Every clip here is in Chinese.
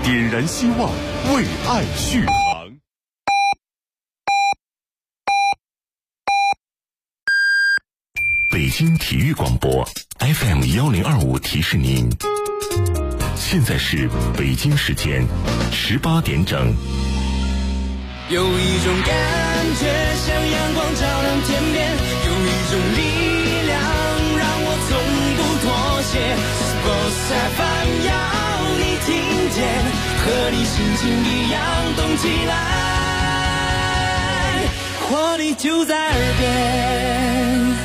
点燃希望，为爱续航。北京体育广播 FM1025提示您，现在是北京时间18点整。 有一种感觉像阳光照亮天边，有一种力量让我从不妥协。Sports FM 要你听见，和你心情一样动起来，活力就在耳边。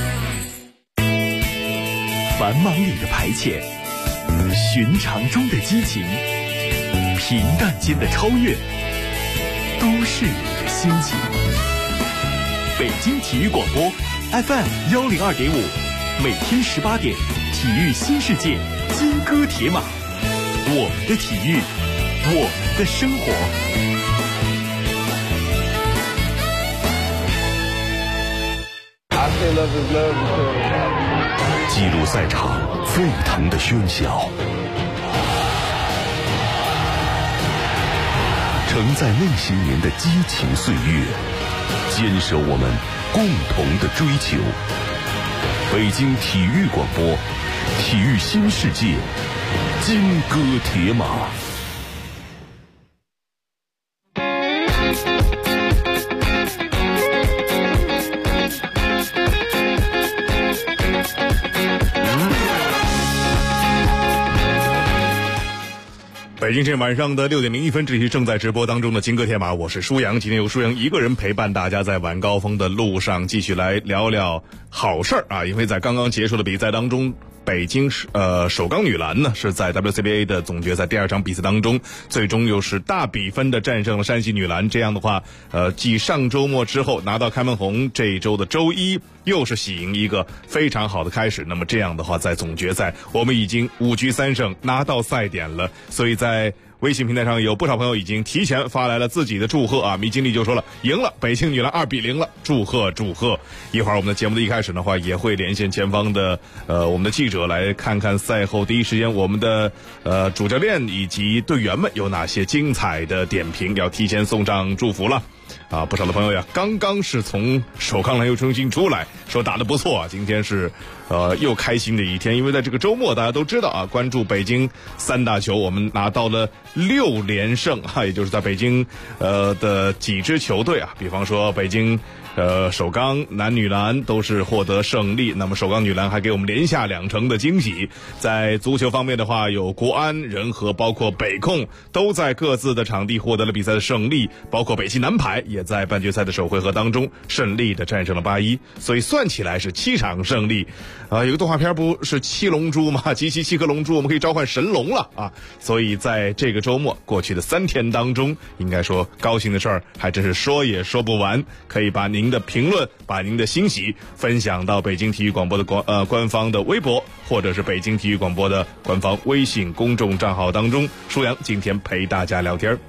繁忙里的排遣，寻常中的激情，平淡间的超越，都是你的心情。北京体育广播 FM102.5，每天18点，体育新世界，金戈铁马，我们的体育，我们的生活。 记录赛场沸腾的喧嚣，承载那些年的激情岁月，坚守我们共同的追求。北京体育广播，体育新世界，金戈铁马。北京时间晚上的6点01分，这期正在直播当中的金戈铁马，我是舒阳。今天由舒阳一个人陪伴大家在晚高峰的路上，继续来聊聊好事儿啊！因为在刚刚结束的比赛当中，北京首钢女篮呢是在 WCBA 的总决赛第2场比赛当中，最终又是大比分的战胜了山西女篮。这样的话，继上周末之后拿到开门红，这一周的周一又是喜迎一个非常好的开始。那么这样的话，在总决赛我们已经5局3胜拿到赛点了，所以在微信平台上有不少朋友已经提前发来了自己的祝贺啊！米经理就说了，赢了，北京女篮2-0了，祝贺祝贺！一会儿我们的节目的一开始的话，也会连线前方的我们的记者，来看看赛后第一时间我们的主教练以及队员们有哪些精彩的点评，要提前送上祝福了。啊，不少的朋友呀，刚刚是从首钢篮球中心出来，说打得不错啊。今天是又开心的一天，因为在这个周末大家都知道啊，关注北京3大球，我们拿到了6连胜啊，也就是在北京的几支球队啊，比方说北京首钢男女篮都是获得胜利，那么首钢女篮还给我们连下2城的惊喜。在足球方面的话，有国安、人和包括北控都在各自的场地获得了比赛的胜利，包括北汽男排也在半决赛的首回合当中顺利的战胜了8-1，所以算起来是7场胜利。有个动画片不是7龙珠吗？集齐7颗龙珠，我们可以召唤神龙了啊！所以在这个周末过去的3天当中，应该说高兴的事儿还真是说也说不完。可以把您的评论，把您的欣喜分享到北京体育广播的官方的微博，或者是北京体育广播的官方微信公众账号当中。舒阳今天陪大家聊天。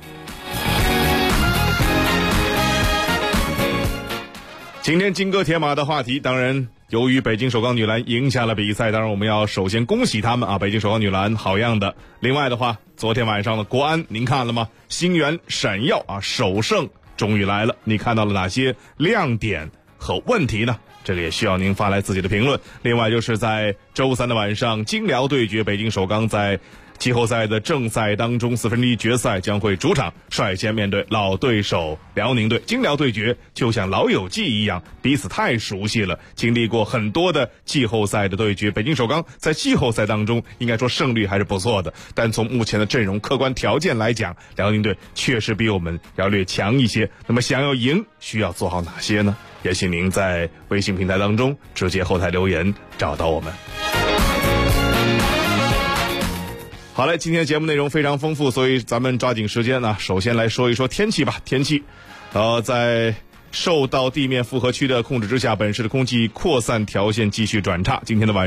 今天金戈铁马的话题，当然由于北京首钢女篮赢下了比赛，当然我们要首先恭喜他们啊！北京首钢女篮好样的。另外的话，昨天晚上的国安您看了吗？星源闪耀啊，首胜终于来了，你看到了哪些亮点和问题呢？这个也需要您发来自己的评论。另外就是在周3的晚上，金辽对决，北京首钢在季后赛的正赛当中1/4决赛将会主场率先面对老对手辽宁队。金辽对决就像老友记一样，彼此太熟悉了，经历过很多的季后赛的对决。北京首钢在季后赛当中应该说胜率还是不错的，但从目前的阵容客观条件来讲，辽宁队确实比我们要略强一些。那么想要赢需要做好哪些呢？也请您在微信平台当中直接后台留言找到我们。好嘞，今天的节目内容非常丰富，所以咱们抓紧时间呢，首先来说一说天气吧。天气在受到地面复合区的控制之下，本市的空气扩散条线继续转差。今天的晚上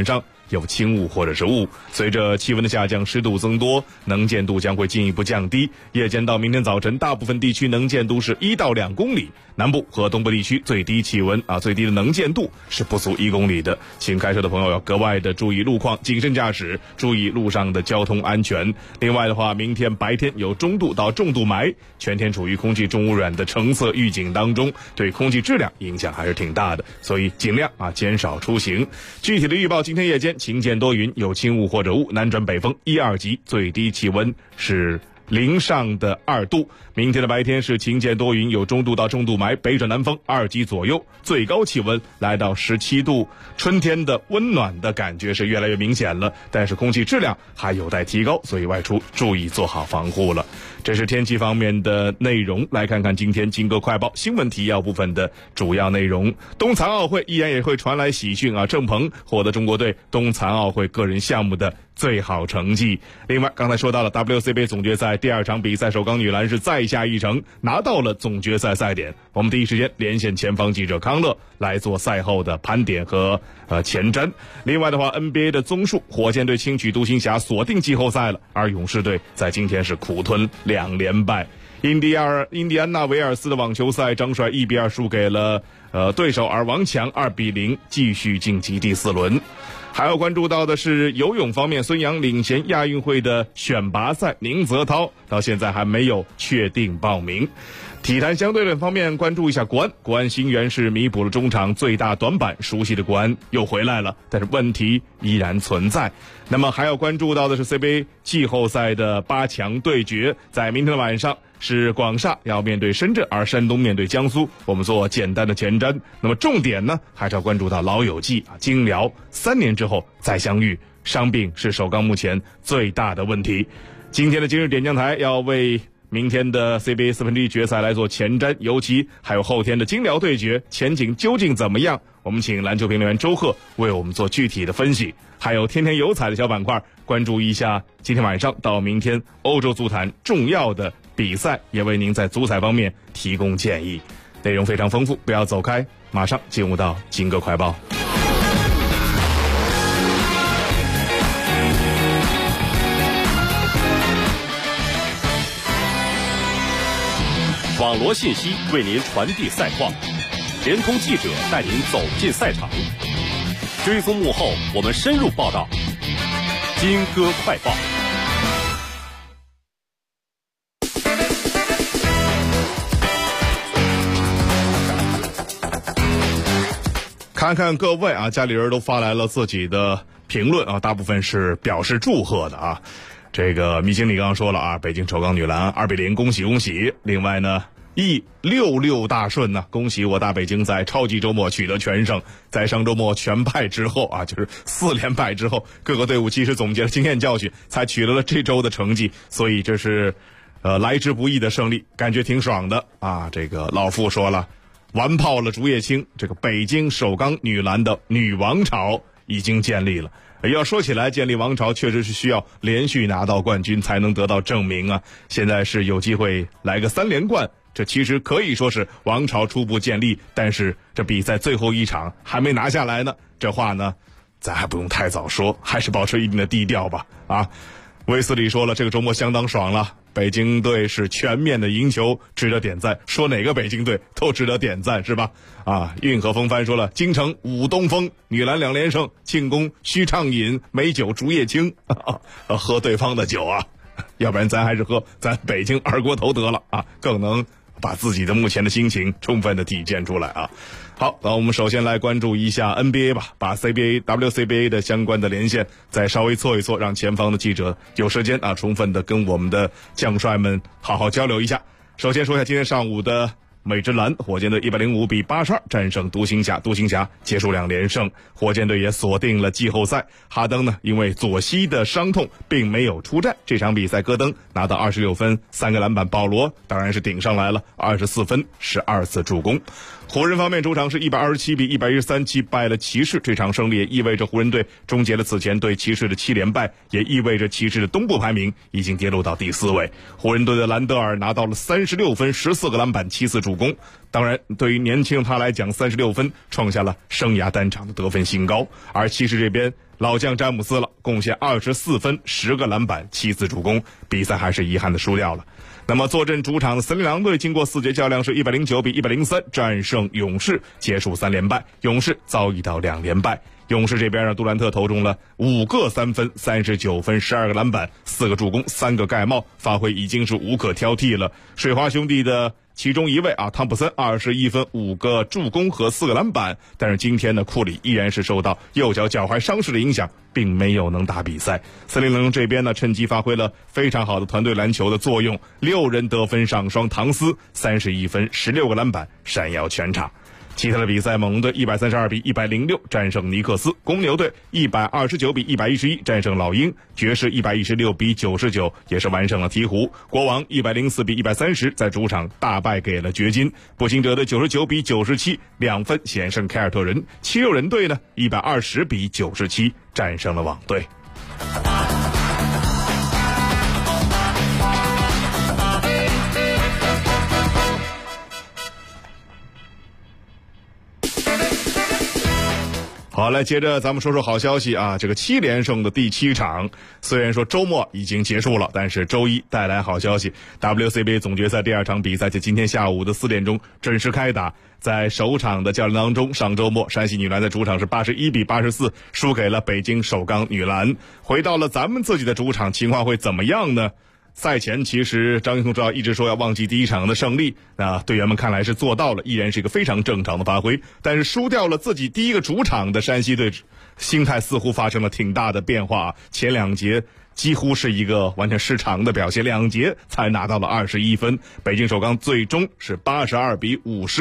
有轻雾或者是雾。随着气温的下降，湿度增多，能见度将会进一步降低。夜间到明天早晨，大部分地区能见度是1到2公里，南部和东部地区最低气温最低的能见度是不足1公里的。请开车的朋友要格外的注意路况，谨慎驾驶，注意路上的交通安全。另外的话，明天白天有中度到重度霾，全天处于空气重污染的橙色预警当中，对空气质量影响还是挺大的，所以尽量减少出行。具体的预报，今天夜间晴间多云，有轻雾或者雾，南转北风1、2级，最低气温是0上的2度。明天的白天是晴间多云，有中度到重度霾，北转南风2级左右，最高气温来到17度。春天的温暖的感觉是越来越明显了，但是空气质量还有待提高，所以外出注意做好防护了。这是天气方面的内容，来看看今天金歌快报新闻提要部分的主要内容。冬残奥会依然也会传来喜讯郑鹏获得中国队冬残奥会个人项目的最好成绩。另外刚才说到了 WCBA 总决赛第2场比赛，首钢女篮是再下一城，拿到了总决赛赛点。我们第一时间连线前方记者康乐来做赛后的盘点和前瞻。另外的话 NBA 的综述，火箭队轻取独行侠锁定季后赛了，而勇士队在今天是苦吞2连败。印第安纳维尔斯的网球赛，张帅1比2输给了对手，而王强2比0继续晋级第4轮。还要关注到的是游泳方面，孙杨领衔亚运会的选拔赛，宁泽涛到现在还没有确定报名。体坛相对论方面，关注一下国安新援是弥补了中场最大短板，熟悉的国安又回来了，但是问题依然存在。那么还要关注到的是 CBA 季后赛的8强对决，在明天的晚上是广厦要面对深圳，而山东面对江苏。我们做简单的前瞻。那么重点呢，还是要关注到老友记金辽3年之后再相遇，伤病是首钢目前最大的问题。今天的今日点将台要为明天的 CBA 4分之一决赛来做前瞻，尤其还有后天的金辽对决前景究竟怎么样，我们请篮球评论员周贺为我们做具体的分析。还有天天有彩的小板块，关注一下今天晚上到明天欧洲足坛重要的比赛，也为您在足彩方面提供建议。内容非常丰富，不要走开，马上进入到金歌快报。 网罗信息为您传递赛况，联通记者带您走进赛场，追踪幕后，我们深入报道。金歌快报。 看看各位家里人都发来了自己的评论大部分是表示祝贺的这个米经理刚刚说了北京首钢女篮2比0，恭喜恭喜。另外呢，66大顺呢，恭喜我大北京在超级周末取得全胜。在上周末全败之后就是4连败之后，各个队伍其实总结了经验教训，才取得了这周的成绩，所以这是来之不易的胜利，感觉挺爽的这个老傅说了，完炮了竹叶青，这个北京首钢女篮的女王朝已经建立了。要说起来，建立王朝确实是需要连续拿到冠军才能得到证明现在是有机会来个3连冠，这其实可以说是王朝初步建立，但是这比赛最后一场还没拿下来呢，这话呢咱还不用太早说，还是保持一定的低调吧威斯里说了，这个周末相当爽了，北京队是全面的赢球，值得点赞。说哪个北京队都值得点赞，是吧？运河风帆说了，京城舞东风，女篮2连胜，庆功须畅饮美酒竹叶青，喝对方的酒要不然咱还是喝咱北京二锅头得了更能把自己的目前的心情充分的体现出来好，那我们首先来关注一下 NBA 吧，把 WCBA 的相关的连线再稍微错一错，让前方的记者有时间充分的跟我们的将帅们好好交流一下。首先说一下今天上午的美职篮，火箭队105比82战胜独行侠，独行侠结束2连胜，火箭队也锁定了季后赛。哈登呢，因为左膝的伤痛并没有出战，这场比赛戈登拿到26分3个篮板，保罗当然是顶上来了24分12次助攻。湖人方面主场是127比113击败了骑士，这场胜利也意味着湖人队终结了此前对骑士的7连败，也意味着骑士的东部排名已经跌落到第4位。湖人队的兰德尔拿到了36分14个篮板7次助攻，当然对于年轻他来讲，36分创下了生涯单场的得分新高。而骑士这边老将詹姆斯了，贡献24分10个篮板7次助攻，比赛还是遗憾的输掉了。那么坐镇主场的森林狼队经过4节较量是109比103战胜勇士，结束3连败，勇士遭遇到2连败。勇士这边让杜兰特投中了5个3分39分12个篮板4个助攻3个盖帽，发挥已经是无可挑剔了。水花兄弟的其中一位汤普森21分5个助攻和4个篮板，但是今天的库里依然是受到右脚脚踝伤势的影响，并没有能打比赛。森林狼这边呢趁机发挥了非常好的团队篮球的作用，6人得分上双，唐斯31分16个篮板闪耀全场。其他的比赛，猛龙队132比106战胜尼克斯，公牛队129比111战胜老鹰，爵士116比99也是完胜了鹈鹕，国王104比130在主场大败给了掘金，步行者队99比97，2分险胜凯尔特人，七六人队呢120比97战胜了网队。好，来接着咱们说说好消息这个7连胜的第7场，虽然说周末已经结束了，但是周一带来好消息。WCBA 总决赛第2场比赛在今天下午的4点钟准时开打。在首场的较量当中，上周末山西女篮在主场是81比84输给了北京首钢女篮。回到了咱们自己的主场，情况会怎么样呢？赛前其实张玉聪指导一直说要忘记第1场的胜利，那队员们看来是做到了，依然是一个非常正常的发挥。但是输掉了自己第一个主场的山西队，心态似乎发生了挺大的变化。前2节几乎是一个完全失常的表现，2节才拿到了21分。北京首钢最终是82比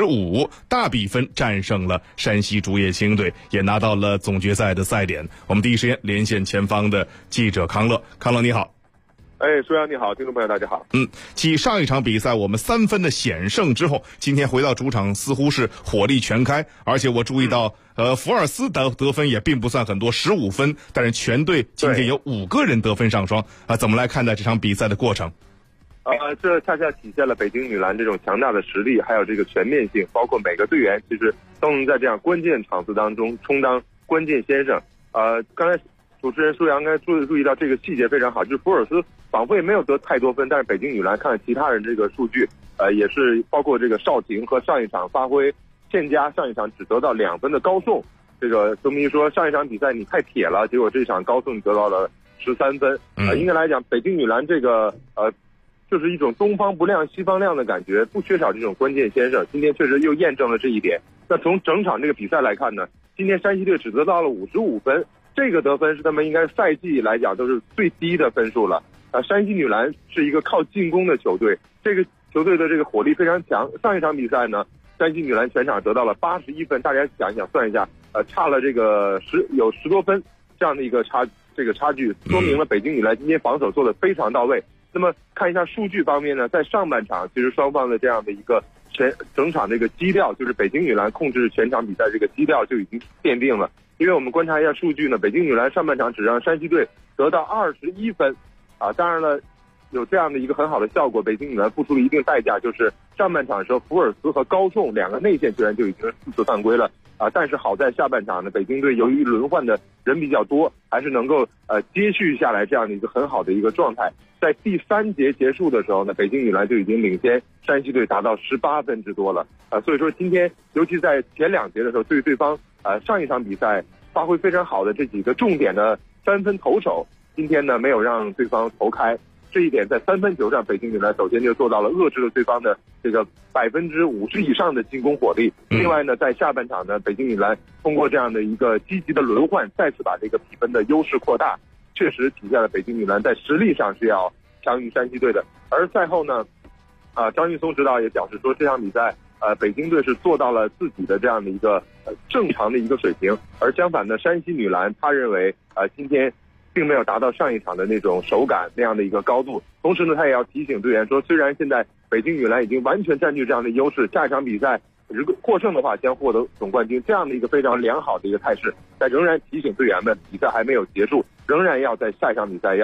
55大比分战胜了山西竹叶青队，也拿到了总决赛的赛点。我们第一时间连线前方的记者康乐，康乐你好。 舒阳你好，听众朋友大家好。 继上一场比赛我们3分的险胜之后，今天回到主场似乎是火力全开，而且我注意到福尔斯得分也并不算很多，15分，但是全队今天有5个人得分上双怎么来看待这场比赛的过程？ 这恰恰体现了北京女篮这种强大的实力，还有这个全面性，包括每个队员其实都能在这样关键场次当中充当关键先生。刚才主持人舒阳应该注意到这个细节非常好，就是福尔斯仿佛也没有得太多分，但是北京女篮看其他人这个数据，也是包括这个邵婷和上一场发挥欠佳，上一场只得到2分的高颂，这个说明说上一场比赛你太铁了，结果这场高颂得到了13分。应该来讲，北京女篮这个就是一种东方不亮西方亮的感觉，不缺少这种关键先生。今天确实又验证了这一点。那从整场这个比赛来看呢，今天山西队只得到了55分，这个得分是他们应该赛季来讲都是最低的分数了。山西女篮是一个靠进攻的球队，这个球队的这个火力非常强。上一场比赛呢，山西女篮全场得到了81分，大家想一想算一下，差了这个有10多分这样的一个差距，说明了北京女篮今天防守做得非常到位。那么看一下数据方面呢，在上半场其实双方的这样的一个整场这个基调，就是北京女篮控制全场比赛这个基调就已经奠定了。因为我们观察一下数据呢，北京女篮上半场只让山西队得到21分当然了，有这样的一个很好的效果，北京女篮付出了一定代价，就是上半场的时候福尔斯和高颂2个内线球员就已经4次犯规了但是好在下半场呢，北京队由于轮换的人比较多，还是能够接续下来这样的一个很好的一个状态。在第3节结束的时候呢，北京女篮就已经领先山西队达到18分之多了所以说今天尤其在前2节的时候，对方上一场比赛发挥非常好的这几个重点的3分投手，今天呢没有让对方投开，这一点在3分球上，北京女篮首先就做到了遏制了对方的这个50%以上的进攻火力。另外呢，在下半场呢，北京女篮通过这样的一个积极的轮换，再次把这个比分的优势扩大，确实体现了北京女篮在实力上是要强于山西队的。而赛后呢，张玉松指导也表示说，这场比赛北京队是做到了自己的这样的一个正常的一个水平，而相反的山西女篮他认为今天并没有达到上一场的那种手感那样的一个高度。同时呢，他也要提醒队员说，虽然现在北京女篮已经完全占据这样的优势，下一场比赛如果获胜的话将获得总冠军，这样的一个非常良好的一个态势，但仍然提醒队员们，比赛还没有结束，仍然要在下一场比赛要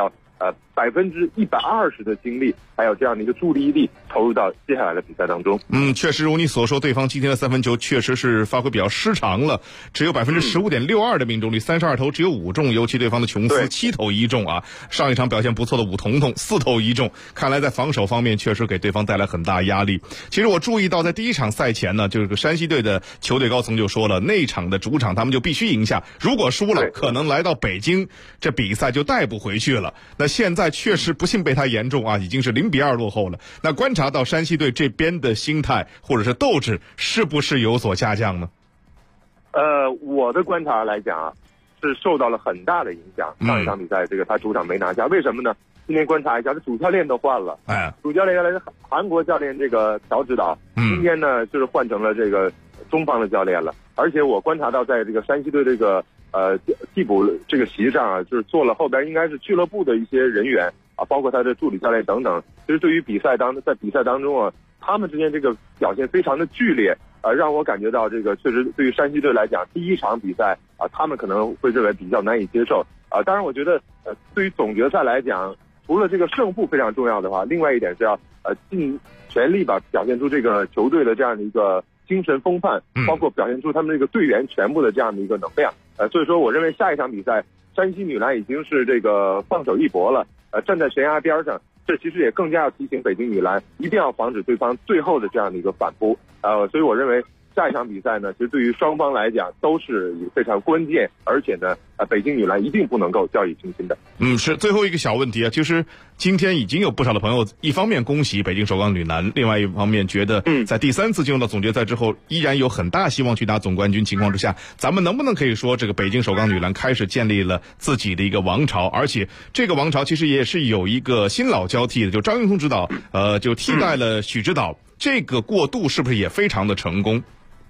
120%的精力，还有这样的一个注意力投入到接下来的比赛当中。 确实如你所说，对方今天的三分球确实是发挥比较失常了，只有15.62%的命中率，32投只有5中，尤其对方的琼斯7投1中啊。上一场表现不错的武彤彤4投1中，看来在防守方面确实给对方带来很大压力。其实我注意到在第一场赛前呢，就是山西队的球队高层就说了，那一场的主场他们就必须赢下，如果输了可能来到北京这比赛就带不回去了。那现在确实不幸被他言中啊，已经是0-2落后了。那观察到山西队这边的心态或者是斗志是不是有所下降呢？ 我的观察来讲啊，是受到了很大的影响。上一场比赛这个他主场没拿下，为什么呢？今天观察一下，这主教练都换了。主教练原来是韩国教练这个朴指导，今天呢就是换成了这个中方的教练了。而且我观察到，在这个山西队这个替补这个席上啊，就是坐了后边应该是俱乐部的一些人员啊，包括他的助理教练等等。其实对于在比赛当中啊，他们之间这个表现非常的剧烈，让我感觉到这个确实对于山西队来讲，第一场比赛啊，他们可能会认为比较难以接受啊。当然，我觉得对于总决赛来讲，除了这个胜负非常重要的话，另外一点是要尽全力吧表现出这个球队的这样的一个精神风范，包括表现出他们这个队员全部的这样的一个能量。所以说我认为下一场比赛，山西女篮已经是这个放手一搏了，站在悬崖边上。这其实也更加要提醒北京女篮一定要防止对方最后的这样的一个反扑。所以我认为下一场比赛呢，其实对于双方来讲都是非常关键，而且呢，北京女篮一定不能够掉以轻心的。 是最后一个小问题啊，就是今天已经有不少的朋友，一方面恭喜北京首钢女篮，另外一方面觉得在第3次进入到总决赛之后，依然有很大希望去拿总冠军情况之下，咱们能不能可以说这个北京首钢女篮开始建立了自己的一个王朝，而且这个王朝其实也是有一个新老交替的，就张云通指导就替代了许指导，这个过渡是不是也非常的成功？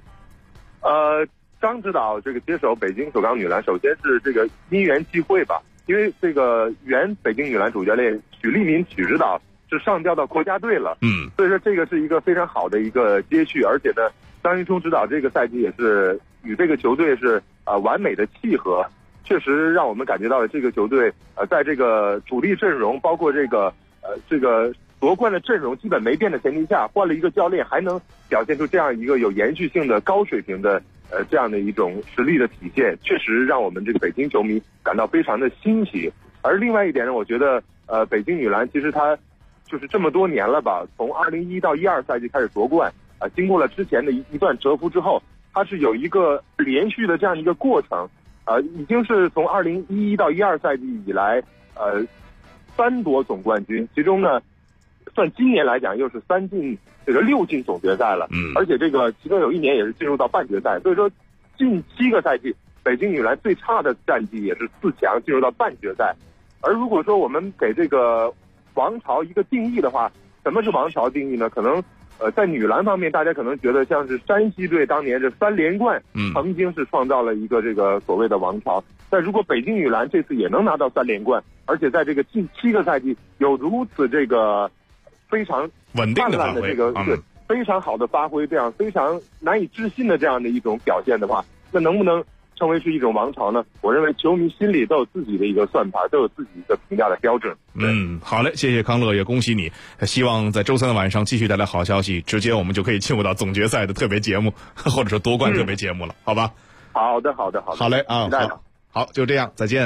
张指导这个接手北京首钢女篮，首先是这个因缘际会吧，因为这个原北京女篮主教练许利民许指导是上调到国家队了，所以说这个是一个非常好的一个接续，而且呢，张云通指导这个赛季也是与这个球队是完美的契合，确实让我们感觉到了这个球队在这个主力阵容，包括这个夺冠的阵容基本没变的前提下，换了一个教练，还能表现出这样一个有延续性的高水平的这样的一种实力的体现，确实让我们这个北京球迷感到非常的欣喜。而另外一点呢，我觉得北京女篮其实它就是这么多年了吧，从2011到12赛季开始夺冠经过了之前的一段蛰伏之后，它是有一个连续的这样一个过程，已经是从2011到12赛季以来3夺总冠军，其中呢算今年来讲又是6进总决赛了，而且这个其中有1年也是进入到半决赛，所以说近7个赛季北京女篮最差的战绩也是4强进入到半决赛。而如果说我们给这个王朝一个定义的话，什么是王朝定义呢？可能在女篮方面，大家可能觉得像是山西队当年这3连冠，曾经是创造了一个这个所谓的王朝。但如果北京女篮这次也能拿到3连冠，而且在这个近7个赛季有如此这个非常稳定的发挥， 非常好的发挥，这样非常难以置信的这样的一种表现的话，那能不能称为是一种王朝呢？我认为球迷心里都有自己的一个算盘，都有自己一个评价的标准。 好嘞，谢谢康乐，也恭喜你，希望在周3的晚上继续带来好消息，直接我们就可以进入到总决赛的特别节目，或者说夺冠特别节目了，好吧？ 好的，好嘞啊，好，就这样，再见。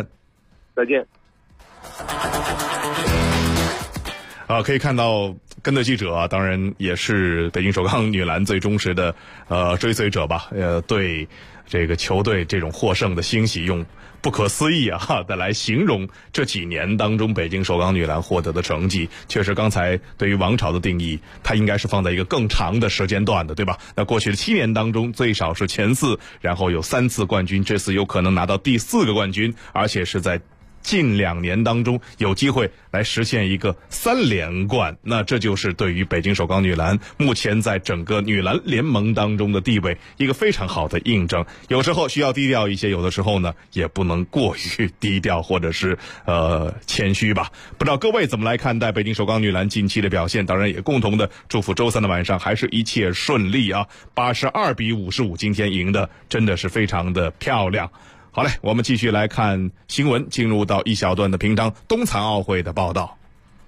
可以看到跟队记者啊，当然也是北京首钢女篮最忠实的追随者吧，对这个球队这种获胜的欣喜，用不可思议的来形容这几年当中北京首钢女篮获得的成绩。确实刚才对于王朝的定义，它应该是放在一个更长的时间段的，对吧？那过去的7年当中最少是前4，然后有3次冠军，这次有可能拿到第4个冠军，而且是在近2年当中有机会来实现一个3连冠，那这就是对于北京首钢女篮目前在整个女篮联盟当中的地位一个非常好的印证。有时候需要低调一些，有的时候呢也不能过于低调或者是谦虚吧。不知道各位怎么来看待北京首钢女篮近期的表现，当然也共同的祝福周3的晚上还是一切顺利啊。82-55今天赢的真的是非常的漂亮。 好嘞，我们继续来看新闻，进入到一小段的平昌冬残奥会的报道。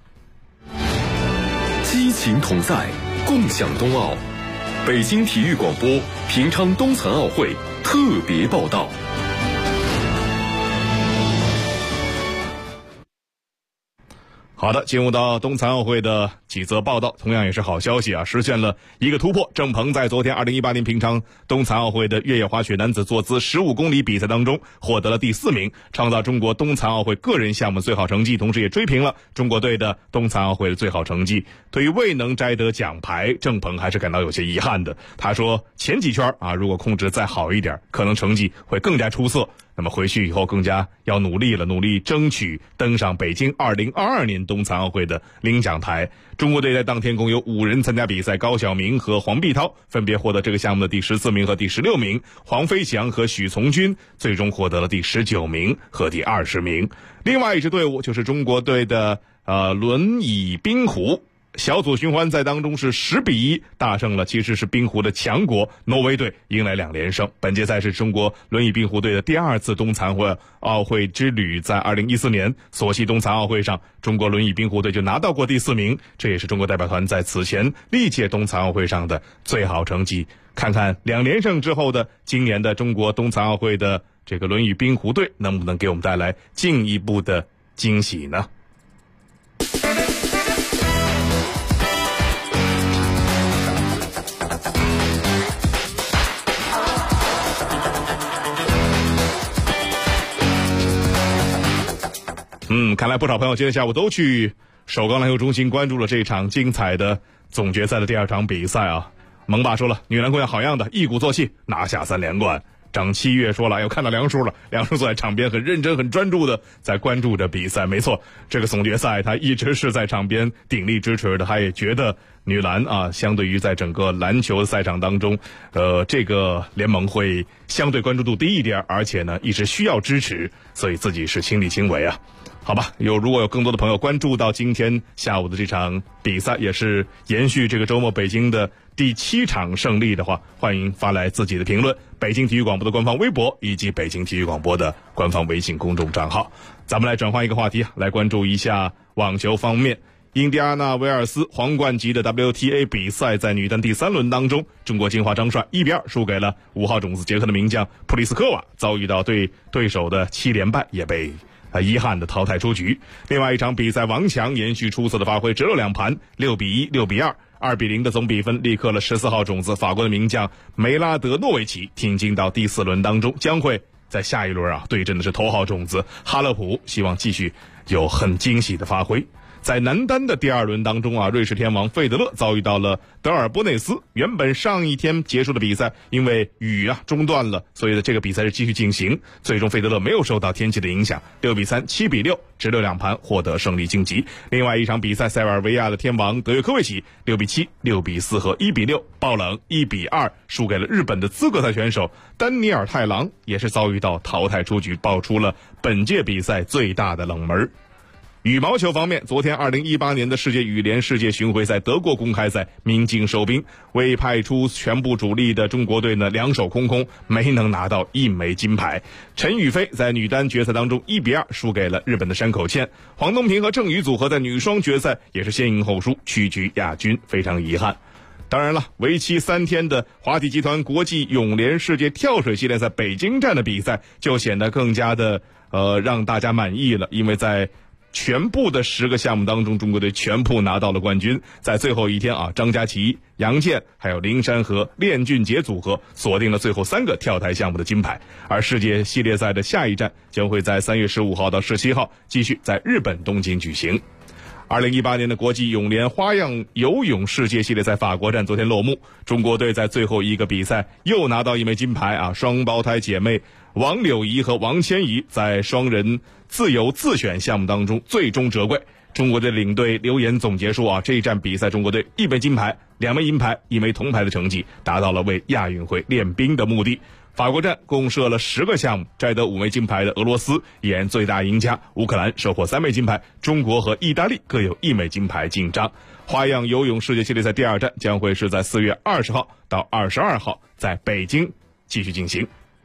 激情同在，共享冬奥。北京体育广播平昌冬残奥会特别报道。 好的，进入到冬残奥会的几则报道，同样也是好消息啊，实现了一个突破。郑鹏在昨天2018年平昌冬残奥会的越野滑雪男子坐姿15公里比赛当中获得了第4名，创造中国冬残奥会个人项目最好成绩，同时也追平了中国队的冬残奥会的最好成绩。对于未能摘得奖牌，郑鹏还是感到有些遗憾的。他说前几圈啊，如果控制再好一点，可能成绩会更加出色。那么回去以后更加要努力了，努力争取登上北京2022年冬残奥会的领奖台。中国队在当天共有5人参加比赛，高晓明和黄碧涛分别获得这个项目的第14名和第16名，黄飞翔和许从军最终获得了第19名和第20名。另外一支队伍就是中国队的轮椅冰壶。小组循环赛当中是10比1大胜了其实是冰壶的强国挪威队，迎来2连胜。本届赛是中国轮椅冰壶队的第2次冬残奥会之旅，在2014年索契冬残奥会上，中国轮椅冰壶队就拿到过第4名，这也是中国代表团在此前历届冬残奥会上的最好成绩。看看2连胜之后的今年的中国冬残奥会的这个轮椅冰壶队能不能给我们带来进一步的惊喜呢？看来不少朋友今天下午都去首钢篮球中心关注了这场精彩的总决赛的第2场比赛啊。萌爸说了，女篮姑娘好样的，一鼓作气拿下3连冠。张七月说了，又看到梁叔了，梁叔坐在场边很认真很专注的在关注着比赛。没错，这个总决赛他一直是在场边鼎力支持的，他也觉得女篮啊，相对于在整个篮球赛场当中这个联盟会相对关注度低一点，而且呢一直需要支持，所以自己是亲力亲为啊。好吧，如果有更多的朋友关注到今天下午的这场比赛，也是延续这个周末北京的第7场胜利的话，欢迎发来自己的评论，北京体育广播的官方微博以及北京体育广播的官方微信公众账号。咱们来转换一个话题，来关注一下网球方面。印第安纳威尔斯皇冠级的 WTA 比赛在女单第3轮当中，中国金花张帅1比2输给了5号种子捷克的名将普利斯科娃，遭遇到对手的7连败，也被遗憾的淘汰出局。另外一场比赛，王强延续出色的发挥，折了2盘，6比1、6比2、2比0的总比分，力克了14号种子法国的名将梅拉德诺维奇，挺进到第4轮当中，将会在下一轮对阵的是头号种子哈勒普，希望继续有很惊喜的发挥。在男单的第2轮当中瑞士天王费德勒遭遇到了德尔波内斯。原本上一天结束的比赛因为雨中断了，所以这个比赛是继续进行。最终费德勒没有受到天气的影响，6比3、7比6直溜2盘获得胜利晋级。另外一场比赛，塞尔维亚的天王德约科维奇6比7、6比4和1比6爆冷1比2输给了日本的资格赛选手丹尼尔太郎，也是遭遇到淘汰出局，爆出了本届比赛最大的冷门。羽毛球方面，昨天2018年的世界羽联世界巡回赛德国公开赛鸣金收兵，未派出全部主力的中国队呢两手空空，没能拿到1枚金牌。陈雨菲在女单决赛当中1比2输给了日本的山口茜，黄东萍和郑宇组合在女双决赛也是先赢后输，屈居亚军，非常遗憾。当然了，为期3天的华体集团国际泳联世界跳水系列赛北京站的比赛就显得更加的让大家满意了，因为在全部的10个项目当中，中国队全部拿到了冠军。在最后一天张家齐、杨健还有林珊和练俊杰组合锁定了最后3个跳台项目的金牌。而世界系列赛的下一站将会在3月15号到17号继续在日本东京举行。2018年的国际泳联花样游泳世界系列赛法国站昨天落幕，中国队在最后一个比赛又拿到1枚金牌双胞胎姐妹王柳怡和王千怡在双人自由自选项目当中最终折桂。中国队领队刘岩总结说这一站比赛中国队1枚金牌、2枚银牌、1枚铜牌的成绩，达到了为亚运会练兵的目的。法国站共设了10个项目，摘得5枚金牌的俄罗斯依然最大赢家，乌克兰收获3枚金牌，中国和意大利各有1枚金牌进账。花样游泳世界系列赛第2站将会是在4月20号到22号在北京继续进行。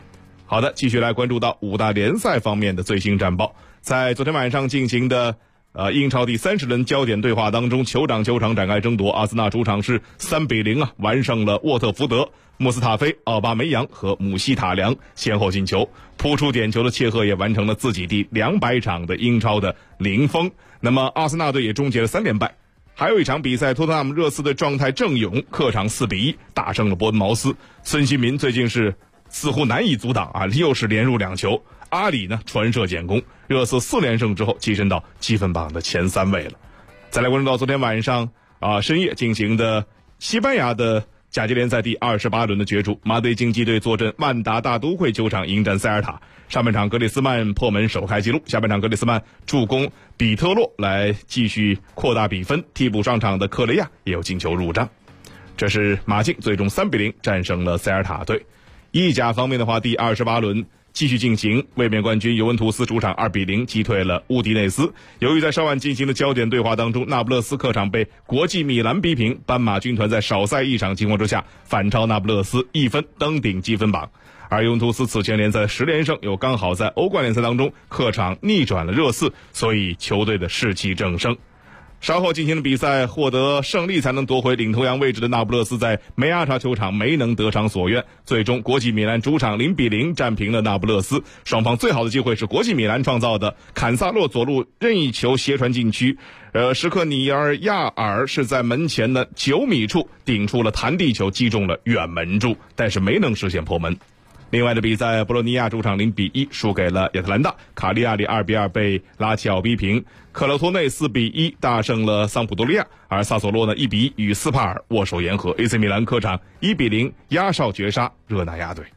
好的，继续来关注到5大联赛方面的最新战报。在昨天晚上进行的英超第30轮焦点对话当中，酋长球场展开争夺，阿森纳主场是3-0完胜了沃特福德，穆斯塔菲、奥巴梅扬和姆希塔良先后进球，扑出点球的切赫也完成了自己第200场的英超的零封。那么阿森纳队也终结了3连败。还有一场比赛，托特纳姆热刺的状态正勇，客场4-1大胜了伯恩茅斯。孙兴民最近是似乎难以阻挡啊，又是连入2球。阿里呢传射建功，热刺4连胜之后跻身到积分榜的前3位了。再来关注到昨天晚上深夜进行的西班牙的甲级联赛第28轮的角逐，马德里竞技队坐镇万达大都会球场迎战塞尔塔。上半场格里斯曼破门首开纪录，下半场格里斯曼助攻比特洛来继续扩大比分，替补上场的克雷亚也有进球入账。这是马竞最终3-0战胜了塞尔塔队。意甲方面的话，第28轮继续进行，卫冕冠军尤文图斯主场2-0击退了乌迪内斯。由于在稍晚进行的焦点对话当中，那不勒斯客场被国际米兰逼平，斑马军团在少赛1场情况之下反超那不勒斯1分登顶积分榜。而尤文图斯此前联赛10连胜，又刚好在欧冠联赛当中客场逆转了热刺，所以球队的士气正盛。稍后进行的比赛，获得胜利才能夺回领头羊位置的那不勒斯在梅阿查球场没能得偿所愿，最终国际米兰主场0-0战平了那不勒斯。双方最好的机会是国际米兰创造的坎萨洛左路任意球斜传禁区，什克尼尔亚尔是在门前的9米处顶出了弹地球，击中了远门柱，但是没能实现破门。另外的比赛，博洛尼亚主场0-1输给了亚特兰大，卡利亚里2-2被拉齐奥逼平，克罗托内4-1大胜了桑普多利亚，而萨索洛呢1-1与斯帕尔握手言和。AC 米兰客场1-0压哨绝杀热那亚队。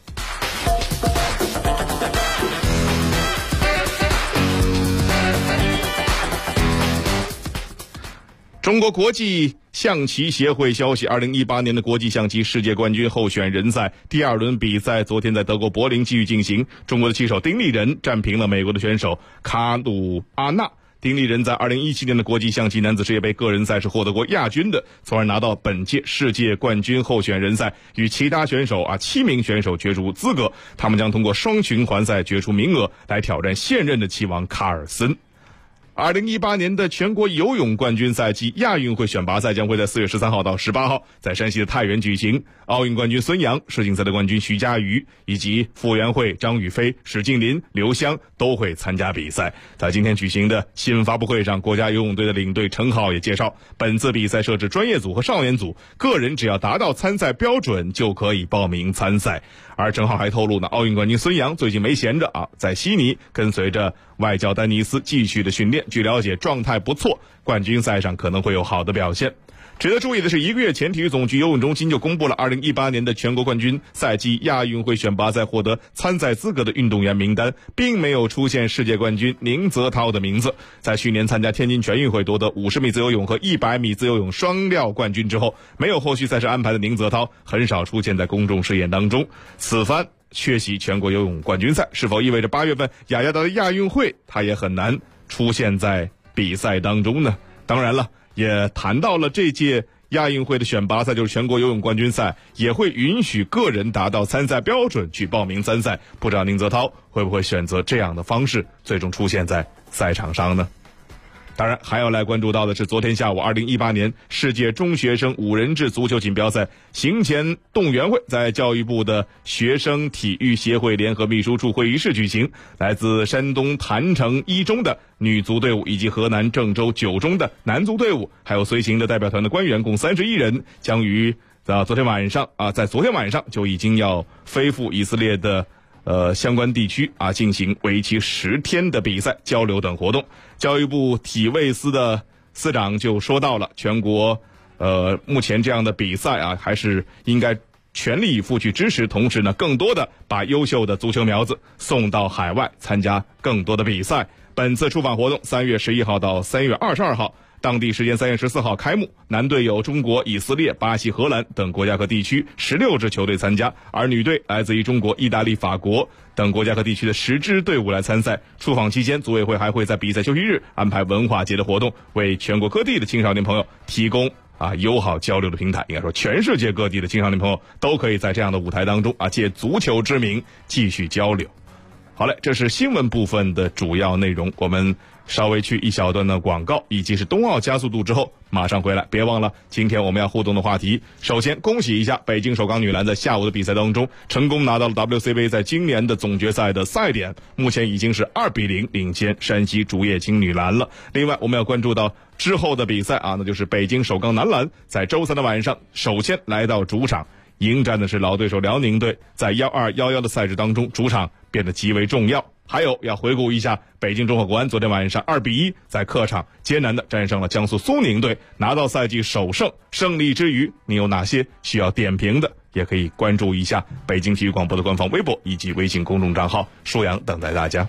中国国际象棋协会消息，2018年的国际象棋世界冠军候选人赛第2轮比赛昨天在德国柏林继续进行，中国的棋手丁立人战平了美国的选手卡鲁阿纳。丁立人在2017年的国际象棋男子世界杯个人赛是获得过亚军的，从而拿到本届世界冠军候选人赛与其他选手7名选手角逐资格，他们将通过双循环赛决出名额来挑战现任的棋王卡尔森。2018年的全国游泳冠军赛及亚运会选拔赛将会在4月13号到18号在山西的太原举行。奥运冠军孙杨、世锦赛的冠军徐嘉余以及傅园慧、张雨霏、史静林、刘湘都会参加比赛。在今天举行的新闻发布会上，国家游泳队的领队陈浩也介绍，本次比赛设置专业组和少年组，个人只要达到参赛标准就可以报名参赛。而陈浩还透露呢，奥运冠军孙杨最近没闲着在悉尼跟随着外教丹尼斯继续的训练，据了解状态不错，冠军赛上可能会有好的表现。值得注意的是，1个月前体育总局游泳中心就公布了2018年的全国冠军赛季亚运会选拔赛获得参赛资格的运动员名单，并没有出现世界冠军宁泽涛的名字。在去年参加天津全运会夺得50米自由泳和100米自由泳双料冠军之后，没有后续赛事安排的宁泽涛很少出现在公众视野当中。此番缺席全国游泳冠军赛，是否意味着8月份雅加达的亚运会他也很难出现在比赛当中呢？当然了，也谈到了这届亚运会的选拔赛，就是全国游泳冠军赛，也会允许个人达到参赛标准去报名参赛。不知道宁泽涛会不会选择这样的方式，最终出现在赛场上呢？当然还要来关注到的是，昨天下午2018年世界中学生5人制足球锦标赛行前动员会在教育部的学生体育协会联合秘书处会议室举行，来自山东郯城一中的女足队伍以及河南郑州9中的男足队伍，还有随行的代表团的官员共31人，将于在昨天晚上就已经要飞赴以色列的相关地区进行为期10天的比赛、交流等活动。教育部体卫司的司长就说到了，全国目前这样的比赛还是应该全力以赴去支持，同时呢，更多的把优秀的足球苗子送到海外参加更多的比赛。本次出访活动3月11号到3月22号。当地时间3月14号开幕，男队有中国、以色列、巴西、荷兰等国家和地区16支球队参加，而女队来自于中国、意大利、法国等国家和地区的10支队伍来参赛。出访期间，组委会还会在比赛休息日安排文化节的活动，为全国各地的青少年朋友提供友好交流的平台。应该说全世界各地的青少年朋友都可以在这样的舞台当中借足球之名继续交流。好嘞，这是新闻部分的主要内容，我们稍微去一小段的广告以及是冬奥加速度之后马上回来。别忘了今天我们要互动的话题，首先恭喜一下北京首钢女篮在下午的比赛当中成功拿到了 WCB 在今年的总决赛的赛点，目前已经是2-0领先山西竹叶青女篮了。另外我们要关注到之后的比赛那就是北京首钢男篮在周三的晚上首先来到主场迎战的是老对手辽宁队，在1211的赛事当中主场变得极为重要。还有要回顾一下北京中赫国安昨天晚上2-1在客场艰难的战胜了江苏苏宁队，拿到赛季首胜。胜利之余你有哪些需要点评的，也可以关注一下北京体育广播的官方微博以及微信公众账号，舒阳等待大家。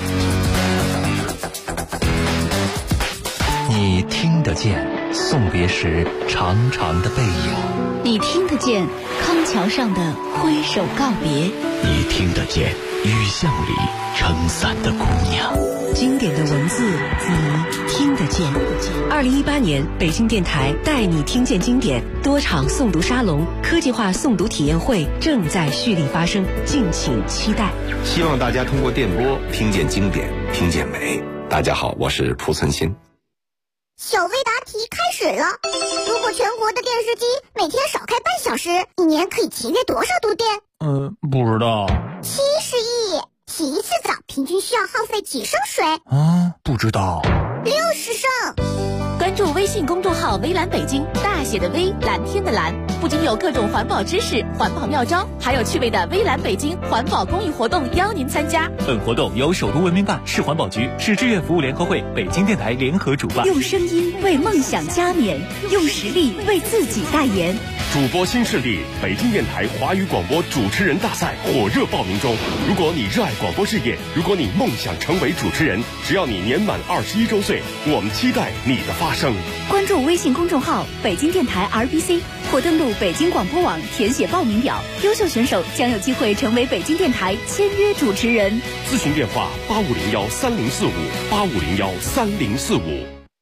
你听得见送别时长长的背影， 你听得见康桥上的挥手告别， 你听得见雨巷里撑伞的姑娘。 经典的文字你听得见。 2018年北京电台带你听见经典多场诵读沙龙、科技化诵读体验会正在蓄力发生，敬请期待。 希望大家通过电波听见经典，听见美。大家好，我是蒲存昕。 小微答题开始了。如果全国的电视机每天少开半小时，一年可以节约多少度电？ 不知道。 70亿。洗一次澡平均需要耗费几升水？ 不知道。 60升。 关注微信公众号微蓝北京，大写的微，蓝天的蓝，不仅有各种环保知识、环保妙招，还有趣味的微蓝北京环保公益活动邀您参加。 本活动由首都文明办、市环保局、市志愿服务联合会、北京电台联合主办。 用声音为梦想加冕，用实力为自己代言。 主播新势力北京电台华语广播主持人大赛火热报名中。如果你热爱广播事业，如果你梦想成为主持人，只要你年满21周岁，我们期待你的发声。 关注微信公众号北京电台 RBC 或登录北京广播网填写报名表，优秀选手将有机会成为北京电台签约主持人。 咨询电话8501304585013045。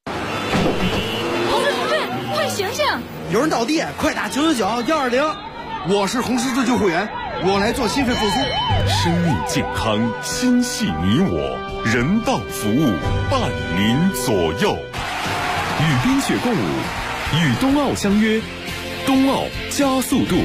有人倒地，快打999-120。我是红十字救护员，我来做心肺复苏。 生命健康，心系你我，人道服务伴您左右。与冰雪共舞，与冬奥相约，冬奥加速度。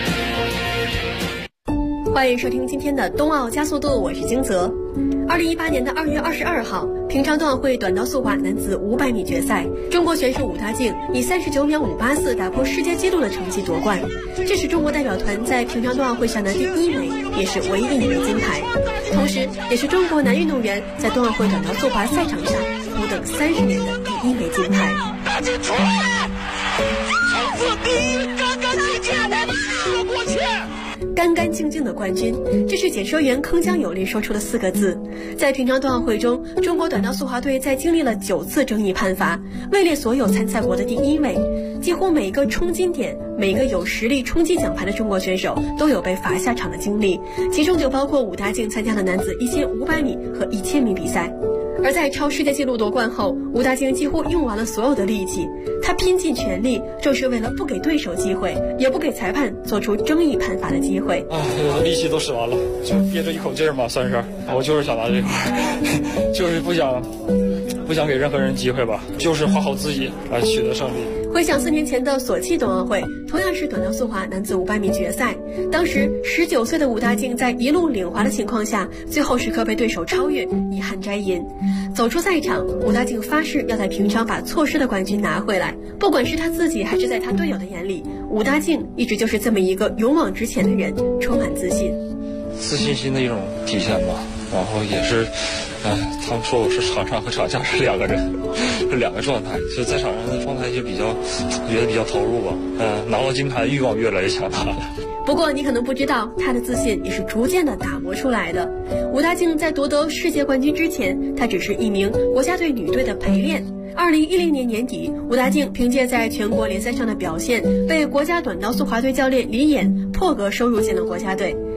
欢迎收听今天的冬奥加速度，我是金泽。2018年的2月22号，平昌冬奥会短道速滑男子500米决赛，中国选手武大靖以39秒584打破世界纪录的成绩夺冠，这是中国代表团在平昌冬奥会上的第1枚，也是唯一一枚金牌，同时也是中国男运动员在冬奥会短道速滑赛场上苦等30年的第1枚金牌。大靖出来，从此第一，干干净净，我们说过去。干干净净的冠军，这是解说员铿锵有力说出的4个字。在平昌冬奥会中，中国短道速滑队在经历了9次争议判罚，位列所有参赛国的第1位。几乎每一个冲金点，每一个有实力冲击奖牌的中国选手都有被罚下场的经历，其中就包括武大靖参加了男子1500米和1000米比赛。而在超世界纪录夺冠后，武大靖几乎用完了所有的力气，他拼尽全力，正是为了不给对手机会，也不给裁判做出争议判罚的机会。 力气都使完了，就憋着一口劲儿嘛，算是。我就是想拿这个，就是不想给任何人机会吧，就是花好自己来取得胜利。 回想4年前的索契冬奥会，同样是短道速滑男子500米决赛，当时19岁的武大靖在一路领滑的情况下，最后时刻被对手超越，遗憾摘银。走出赛场，武大靖发誓要在平昌把错失的冠军拿回来。不管是他自己还是在他队友的眼里，武大靖一直就是这么一个勇往直前的人，充满自信。 自信心的一种体现吧，然后也是，他们说我是场上和场下是2个人，是2个状态，所以在场上的状态就觉得比较投入吧，拿到金牌欲望越来越强大了。 不过你可能不知道，他的自信也是逐渐的打磨出来的。武大靖在夺得世界冠军之前，他只是一名国家队女队的陪练。2010年年底，武大靖凭借在全国联赛上的表现，被国家短道速滑队教练李岩破格收入进了国家队。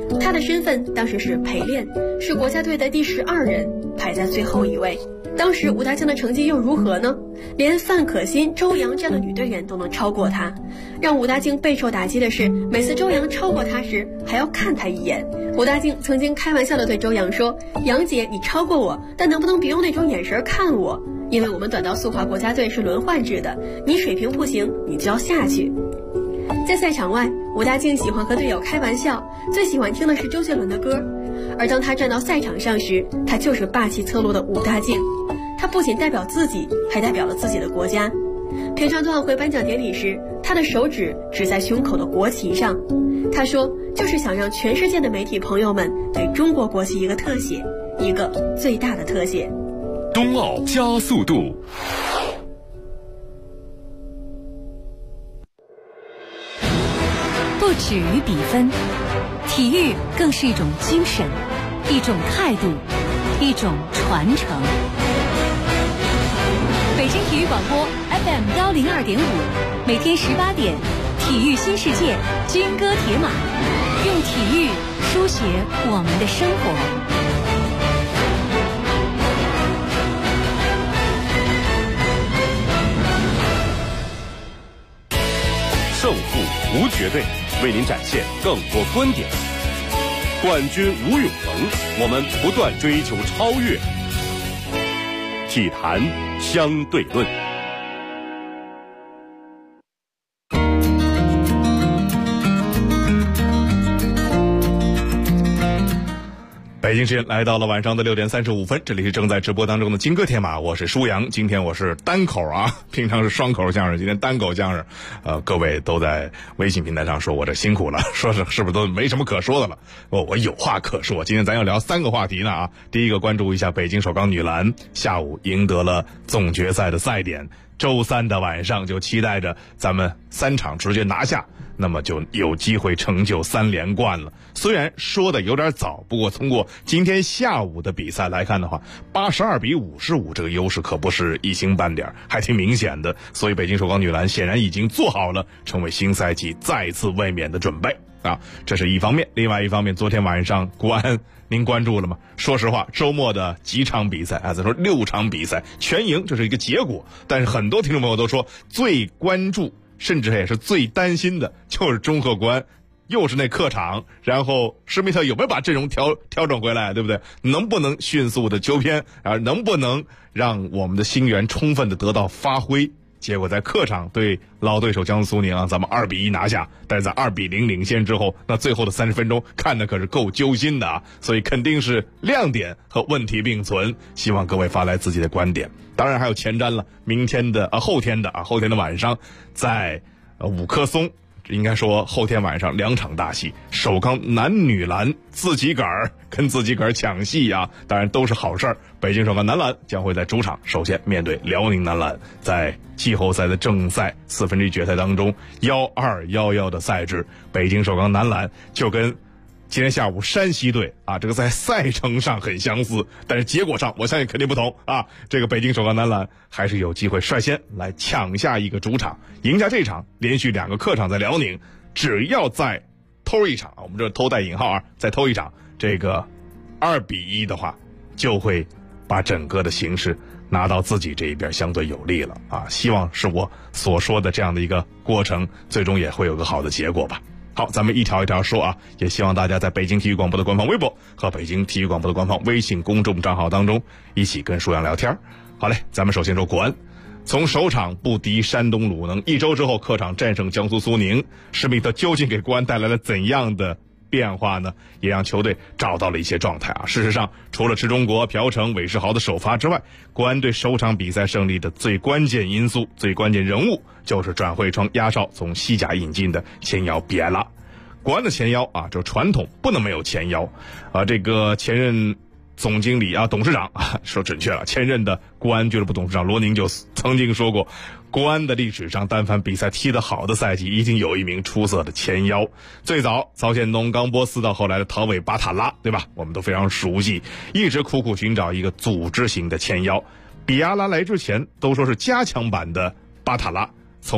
他的身份当时是陪练，是国家队的第12人，排在最后一位。当时武大靖的成绩又如何呢？连范可欣、周洋这样的女队员都能超过他。让武大靖备受打击的是，每次周洋超过他时还要看他一眼。武大靖曾经开玩笑地对周洋说：“杨姐，你超过我，但能不能别用那种眼神看我？因为我们短道速滑国家队是轮换制的，你水平不行，你就要下去。”在赛场外，武大靖喜欢和队友开玩笑，最喜欢听的是周杰伦的歌。而当他站到赛场上时，他就是霸气侧漏的武大靖。他不仅代表自己，还代表了自己的国家。平昌冬奥会颁奖典礼时，他的手指指在胸口的国旗上，他说就是想让全世界的媒体朋友们给中国国旗一个特写，一个最大的特写。 冬奥加速度。 不止于比分，体育更是一种精神，一种态度，一种传承。北京体育广播 FM 102.5，每天18点，体育新世界，军歌铁马，用体育书写我们的生活。 胜负无绝对，为您展现更多观点。冠军无永恒，我们不断追求超越。体坛相对论。 北京时间来到了晚上的6点35分，这里是正在直播当中的金歌铁马，我是舒阳。今天我是单口啊，平常是双口相声，今天单口相声。各位都在微信平台上说我这辛苦了，说是不是都没什么可说的了？我有话可说。今天咱要聊3个话题呢啊。第一个，关注一下北京首钢女篮下午赢得了总决赛的赛点，周3的晚上就期待着咱们3场直接拿下，那么就有机会成就3连冠了。虽然说的有点早，不过通过今天下午的比赛来看的话，82-55这个优势可不是一星半点，还挺明显的。所以北京首钢女篮显然已经做好了成为新赛季再次卫冕的准备啊，这是一方面。另外一方面，昨天晚上国安您关注了吗？说实话，周末的几场比赛啊，咱说6场比赛全赢，这是一个结果。但是很多听众朋友都说，最关注甚至也是最担心的就是中赫国安又是那客场，然后施密特有没有把阵容调整回来，对不对？能不能迅速的纠偏啊？能不能让我们的星源充分的得到发挥？结果在客场对老对手江苏苏宁啊，咱们2-1拿下，但是在2-0领先之后，那最后的30分钟看的可是够揪心的啊！所以肯定是亮点和问题并存，希望各位发来自己的观点。当然还有前瞻了，后天的晚上，在五棵松。应该说后天晚上2场大戏，首钢男女篮自己个儿跟自己个儿抢戏啊，当然都是好事儿。北京首钢男篮将会在主场首先面对辽宁男篮，在季后赛的正赛4分之一决赛当中，12-11的赛制，北京首钢男篮就跟今天下午山西队啊，这个在赛程上很相似，但是结果上我相信肯定不同啊。这个北京首钢男篮还是有机会率先来抢下一个主场，赢下这场，连续2个客场在辽宁，只要再偷一场，我们这偷带引号啊，再偷一场，这个2-1的话，就会把整个的形势拿到自己这一边相对有利了啊。希望是我所说的这样的一个过程，最终也会有个好的结果吧。好，咱们一条一条说啊，也希望大家在北京体育广播的官方微博和北京体育广播的官方微信公众账号当中一起跟舒阳聊天。好嘞，咱们首先说国安，从首场不敌山东鲁能，1周之后客场战胜江苏苏宁，施密特究竟给国安带来了怎样的变化呢？也让球队找到了一些状态啊。事实上，除了池忠国、朴成、韦世豪的首发之外，国安队首场比赛胜利的最关键因素、最关键人物就是转会窗压哨从西甲引进的前腰比埃拉。国安的前腰啊，这传统不能没有前腰啊。这个前任总经理啊，董事长啊，说准确了，前任的国安俱乐部董事长罗宁就曾经说过，国安的历史上但凡比赛踢得好的赛季，一定有一名出色的前腰。最早曹显东、冈波斯到后来的陶伟、巴塔拉，对吧？我们都非常熟悉，一直苦苦寻找一个组织型的前腰。比亚拉来之前都说是加强版的巴塔拉，从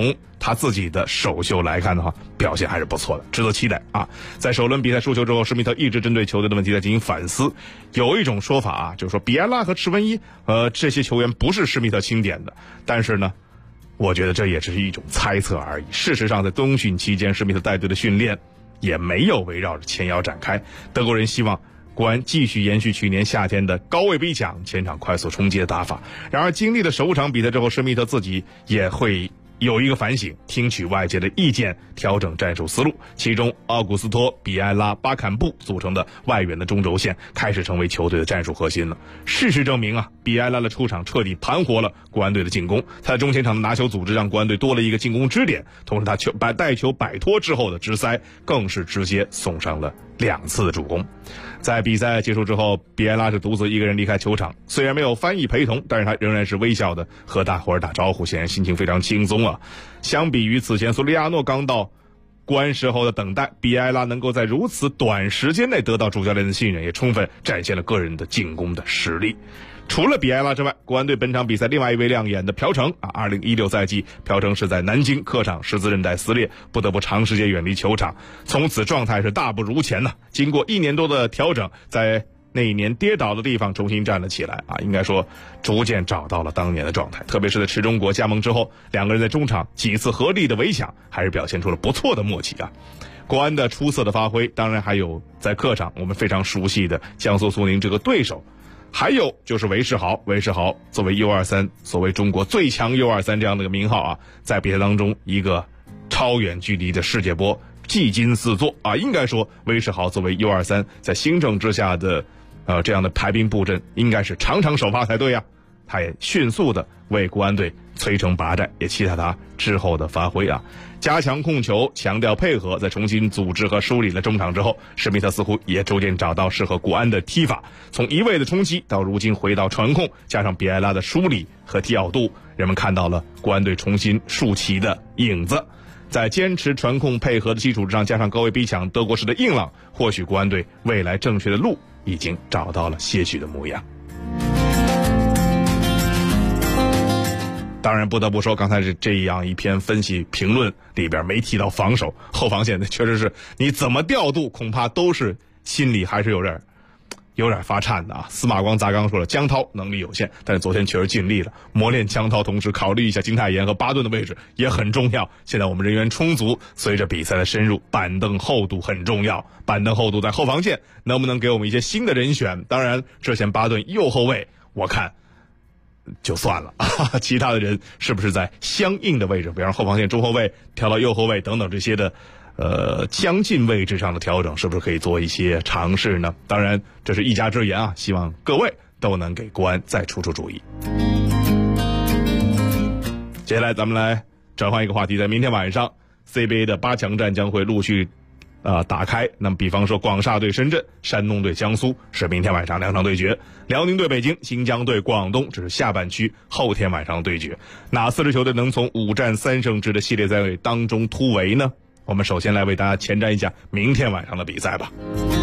他自己的首秀来看的话，表现还是不错的，值得期待啊。在首轮比赛输球之后，施密特一直针对球队的问题在进行反思。有一种说法啊，就是说比埃拉和池文伊这些球员不是施密特钦点的，但是呢，我觉得这也只是一种猜测而已。事实上，在冬训期间，施密特带队的训练也没有围绕着前腰展开。德国人希望国安继续延续去年夏天的高位逼抢、前场快速冲击的打法。然而，经历了首场比赛之后，施密特自己也会有一个反省，听取外界的意见，调整战术思路。其中，奥古斯托、比埃拉、巴坎布组成的外援的中轴线开始成为球队的战术核心了。事实证明啊，比埃拉的出场彻底盘活了国安队的进攻。他在中前场的拿球组织让国安队多了一个进攻支点，同时他带球摆脱之后的直塞更是直接送上了2次的助攻。在比赛结束之后，比埃拉是独自一个人离开球场，虽然没有翻译陪同，但是他仍然是微笑的和大伙儿打招呼，显然心情非常轻松啊。相比于此前索利亚诺刚到国安时候的等待，比埃拉能够在如此短时间内得到主教练的信任，也充分展现了个人的进攻的实力。除了比埃拉之外，国安队本场比赛另外一位亮眼的朴成啊，2016赛季朴成是在南京客场十字韧带撕裂，不得不长时间远离球场，从此状态是大不如前呐。经过1年多的调整，在那一年跌倒的地方重新站了起来啊，应该说逐渐找到了当年的状态。特别是在池中国加盟之后，两个人在中场几次合力的围抢，还是表现出了不错的默契啊。国安的出色的发挥，当然还有在客场我们非常熟悉的江苏苏宁这个对手。还有就是韦世豪作为 U23 所谓中国最强 U23 这样的一个名号啊，在比赛当中一个超远距离的世界波技惊四座啊，应该说韦世豪作为 U23 在新政之下的这样的排兵布阵，应该是场场首发才对啊。他也迅速的为国安队摧城拔寨，也期待他之后的发挥啊。加强控球，强调配合，在重新组织和梳理了中场之后，施密特似乎也逐渐找到适合国安的踢法。从一味的冲击到如今回到传控，加上比埃拉的梳理和调度，人们看到了国安队重新竖起的影子。在坚持传控配合的基础之上，加上高位逼抢德国式的硬朗，或许国安队未来正确的路已经找到了些许的模样。当然不得不说，刚才是这样一篇分析评论里边没提到防守，后防线的确实是你怎么调度，恐怕都是心里还是有点发颤的啊。司马光砸缸说了，江涛能力有限，但是昨天确实尽力了，磨练江涛，同时考虑一下金泰妍和巴顿的位置也很重要。现在我们人员充足，随着比赛的深入，板凳厚度很重要，板凳厚度在后防线能不能给我们一些新的人选？当然之前巴顿右后卫我看就算了啊，其他的人是不是在相应的位置，比方后防线中后卫调到右后卫等等这些的将近位置上的调整，是不是可以做一些尝试呢？当然这是一家之言啊，希望各位都能给国安再出主意。接下来咱们来转换一个话题，在明天晚上 CBA 的8强战将会陆续打开。那么比方说广厦对深圳，山东对江苏是明天晚上2场对决，辽宁对北京，新疆对广东，这是下半区后天晚上的对决。哪4支球队能从5战3胜制的系列赛当中突围呢？我们首先来为大家前瞻一下明天晚上的比赛吧。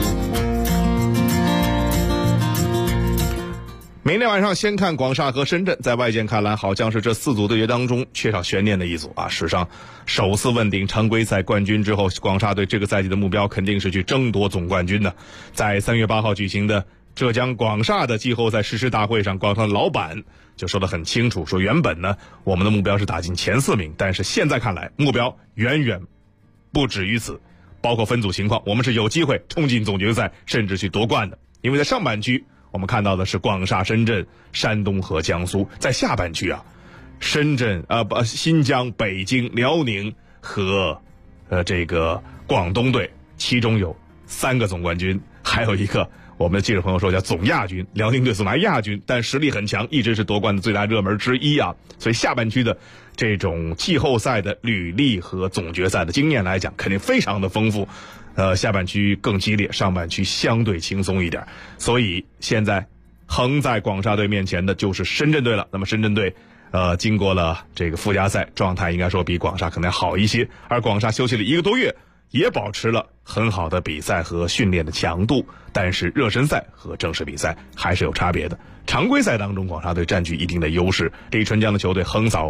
明天晚上先看广厦和深圳，在外界看来好像是这4组对决当中缺少悬念的一组啊。史上首次问鼎常规赛冠军之后，广厦队这个赛季的目标肯定是去争夺总冠军的。在3月8号举行的浙江广厦的季后赛誓师大会上，广厦的老板就说得很清楚，说原本呢我们的目标是打进前4名，但是现在看来目标远远不止于此，包括分组情况，我们是有机会冲进总决赛，甚至去夺冠的。因为在上半区我们看到的是广厦、深圳、山东和江苏，在下半区啊，新疆、北京、辽宁和这个广东队，其中有3个总冠军，还有一个我们的记者朋友说叫总亚军，辽宁队总拿亚军，但实力很强，一直是夺冠的最大热门之一啊。所以下半区的这种季后赛的履历和总决赛的经验来讲，肯定非常的丰富。下半区更激烈，上半区相对轻松一点。所以现在横在广厦队面前的就是深圳队了。那么深圳队经过了这个附加赛，状态应该说比广厦可能好一些，而广厦休息了1个多月，也保持了很好的比赛和训练的强度，但是热身赛和正式比赛还是有差别的。常规赛当中广厦队占据一定的优势，李春江的球队横扫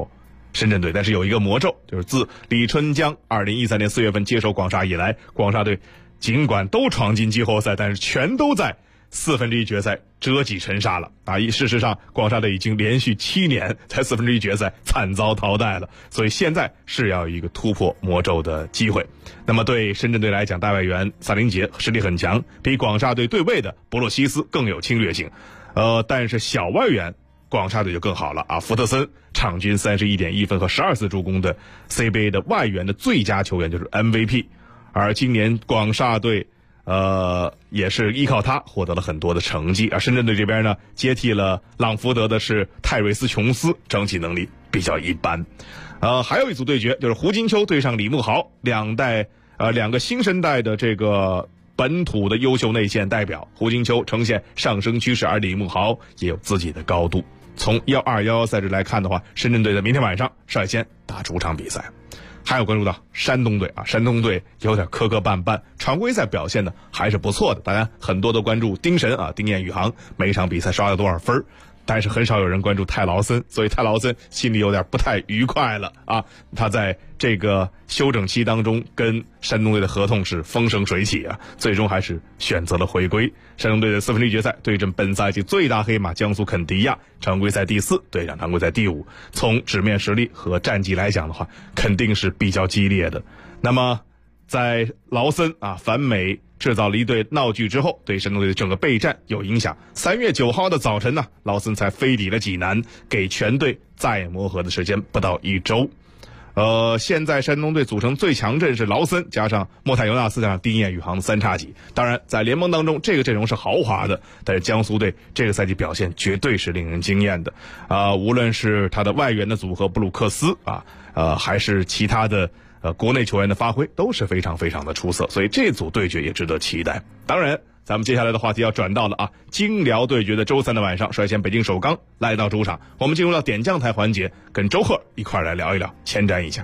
深圳队。但是有一个魔咒，就是自李春江2013年4月份接手广厦以来，广厦队尽管都闯进季后赛，但是全都在1/4决赛折戟沉沙了啊！事实上，广厦队已经连续7年在1/4决赛惨遭淘汰了，所以现在是要有一个突破魔咒的机会。那么对深圳队来讲，大外援萨林杰实力很强，比广厦队对位的博洛西斯更有侵略性。但是小外援广厦队就更好了啊！福特森场均31.1分和12次助攻的 CBA 的外援的最佳球员，就是 MVP。而今年广厦队也是依靠他获得了很多的成绩。而深圳队这边呢，接替了朗福德的是泰瑞斯·琼斯，整体能力比较一般。还有一组对决就是胡金秋对上李慕豪，两个新生代的这个本土的优秀内线代表，胡金秋呈现上升趋势，而李慕豪也有自己的高度。从1-2-1-1赛制来看的话，深圳队在明天晚上率先打主场比赛。还有关注到山东队啊，山东队有点磕磕绊绊，常规赛表现的还是不错的。当然，很多都关注丁神啊，丁彦雨航每一场比赛刷了多少分，但是很少有人关注泰劳森，所以泰劳森心里有点不太愉快了啊。他在这个休整期当中跟山东队的合同是风生水起啊，最终还是选择了回归。山东队的1/4决赛对阵本赛季最大黑马江苏肯迪亚，常规赛第4对上常规赛第5。从纸面实力和战绩来讲的话，肯定是比较激烈的。那么在劳森啊反美制造离队闹剧之后，对山东队的整个备战有影响。3月9号的早晨呢，劳森才飞抵了济南，给全队再磨合的时间不到1周。现在山东队组成最强阵是劳森加上莫泰尤纳斯加上丁彦雨航的3叉戟。当然在联盟当中这个阵容是豪华的，但是江苏队这个赛季表现绝对是令人惊艳的无论是他的外援的组合布鲁克斯还是其他的国内球员的发挥都是非常非常的出色，所以这组对决也值得期待。当然咱们接下来的话题要转到了京辽对决的周3的晚上，率先北京首钢来到主场。我们进入到点将台环节，跟周贺一块来聊一聊，前瞻一下。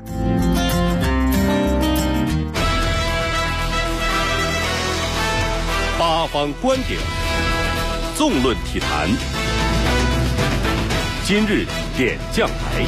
八方观点，纵论体坛，今日点将台。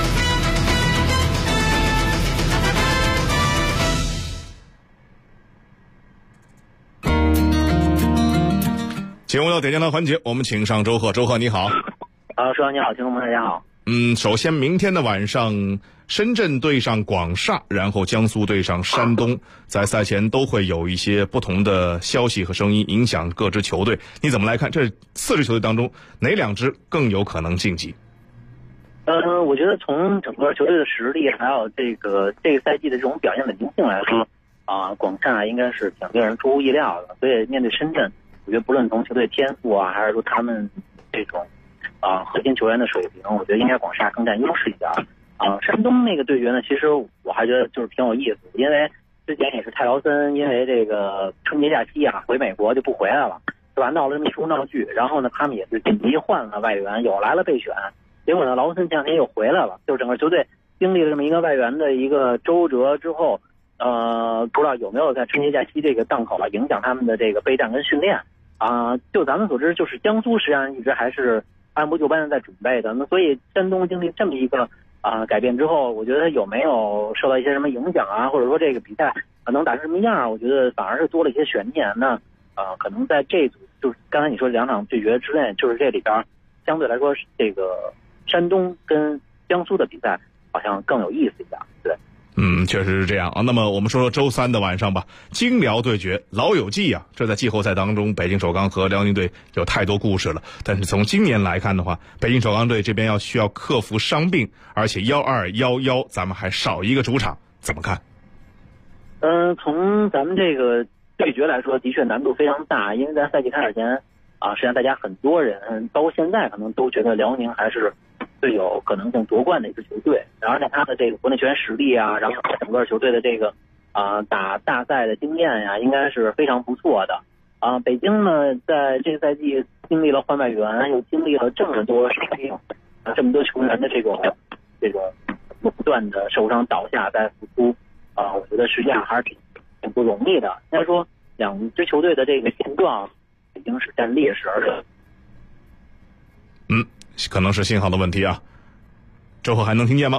进入到点将台环节，我们请上周贺。周贺你好。 舒阳你好，听众们大家好。 首先明天的晚上深圳对上广厦，然后江苏对上山东，在赛前都会有一些不同的消息和声音影响各支球队，你怎么来看这4支球队当中哪2支更有可能晋级？ 我觉得从整个球队的实力还有这个赛季的这种表现稳定性来说广厦应该是挺令人出乎意料的。所以面对深圳，我觉得不论从球队天赋还是说他们这种核心球员的水平，我觉得应该广厦更占优势一点。山东那个对决呢，其实我还觉得就是挺有意思，因为之前也是泰劳森因为这个春节假期回美国就不回来了，是吧？闹了这么一出闹剧，然后呢他们也是紧急换了外援，有来了备选，结果呢劳森前两天又回来了，就整个球队经历了这么一个外援的一个周折之后，不知道有没有在春节假期这个档口影响他们的这个备战跟训练就咱们所知，就是江苏实际上一直还是按部就班的在准备的。那所以山东经历这么一个改变之后，我觉得有没有受到一些什么影响或者说这个比赛能打成什么样，我觉得反而是多了一些悬念。那可能在这组就是刚才你说2场对决之内，就是这里边相对来说这个山东跟江苏的比赛好像更有意思一点。对。 确实是这样那么我们说说周3的晚上吧，京辽对决，老友记这在季后赛当中北京首钢和辽宁队有太多故事了。但是从今年来看的话，北京首钢队这边需要克服伤病，而且1-2-1-1咱们还少一个主场，怎么看？ 从咱们这个对决来说，的确难度非常大，因为在赛季开始前实际上大家很多人包括现在可能都觉得辽宁还是最有可能性夺冠的一支球队，然后在他的这个国内球员实力然后整个球队的这个打大赛的经验应该是非常不错的。北京呢在这个赛季经历了换外援，又经历了这么多伤病这么多球员的这个不断的受伤倒下再复出我觉得实际上还是挺不容易的。应该说2支球队的这个现状已经是占劣势，而且可能是信号的问题周贺还能听见吗？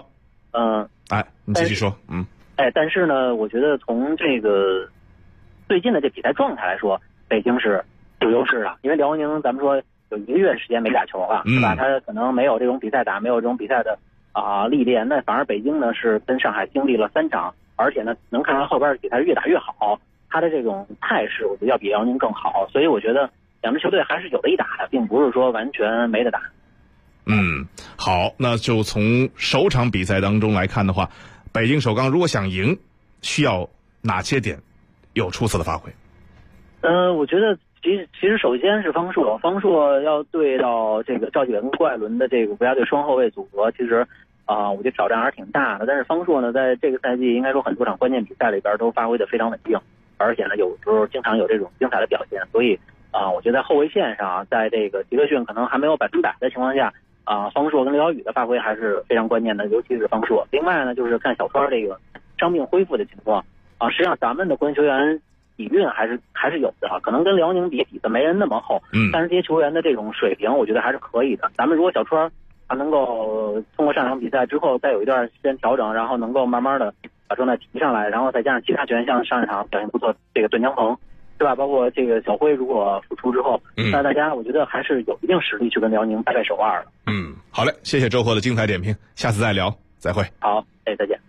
你继续说。 但是呢，我觉得从这个最近的这比赛状态来说，北京是有优势的，因为辽宁咱们说有1个月时间没打球了，是吧？他可能没有这种比赛打，没有这种比赛的历练，那反而北京呢是跟上海经历了3场，而且呢能看到后边的比赛越打越好，他的这种态势我觉得要比辽宁更好，所以我觉得两支球队还是有的一打的，并不是说完全没得打。 好，那就从首场比赛当中来看的话，北京首钢如果想赢，需要哪些点有出色的发挥？ 我觉得其实首先是方硕要对到这个赵继伟跟郭艾伦的这个国家队双后卫组合，其实我觉得挑战还是挺大的。但是方硕呢，在这个赛季应该说很多场关键比赛里边都发挥得非常稳定，而且呢有时候经常有这种精彩的表现。所以我觉得在后卫线上，在这个杰克逊可能还没有100%的情况下，方硕跟刘晓宇的发挥还是非常关键的，尤其是方硕。另外呢，就是看小川这个伤病恢复的情况实际上咱们的国内球员底蕴还是有的，可能跟辽宁比的没人那么厚，但是这些球员的这种水平我觉得还是可以的。咱们如果小川他能够通过上场比赛之后再有一段时间调整，然后能够慢慢的把状态提上来，然后再加上其他球员像上一场表现不错这个段江鹏，对吧？包括这个小辉如果复出之后，那大家我觉得还是有一定实力去跟辽宁掰手腕的。 好嘞，谢谢周贺的精彩点评，下次再聊，再会。 好，再见。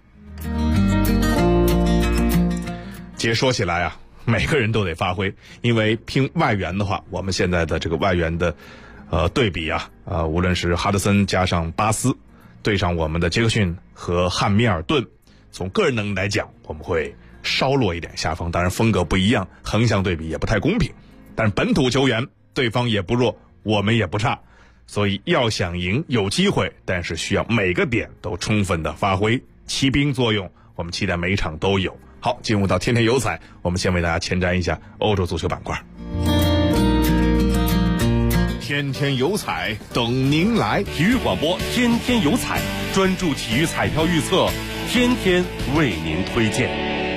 其实说起来啊，每个人都得发挥，因为拼外援的话，我们现在的这个外援的对比无论是哈德森加上巴斯对上我们的杰克逊和汉密尔顿，从个人能力来讲我们会稍落一点下风，当然风格不一样，横向对比也不太公平，但是本土球员对方也不弱，我们也不差，所以要想赢有机会，但是需要每个点都充分的发挥骑兵作用，我们期待每一场都有。好，进入到天天有彩，我们先为大家前瞻一下欧洲足球板块。天天有彩等您来， 体育广播天天有彩，专注体育彩票预测，天天为您推荐。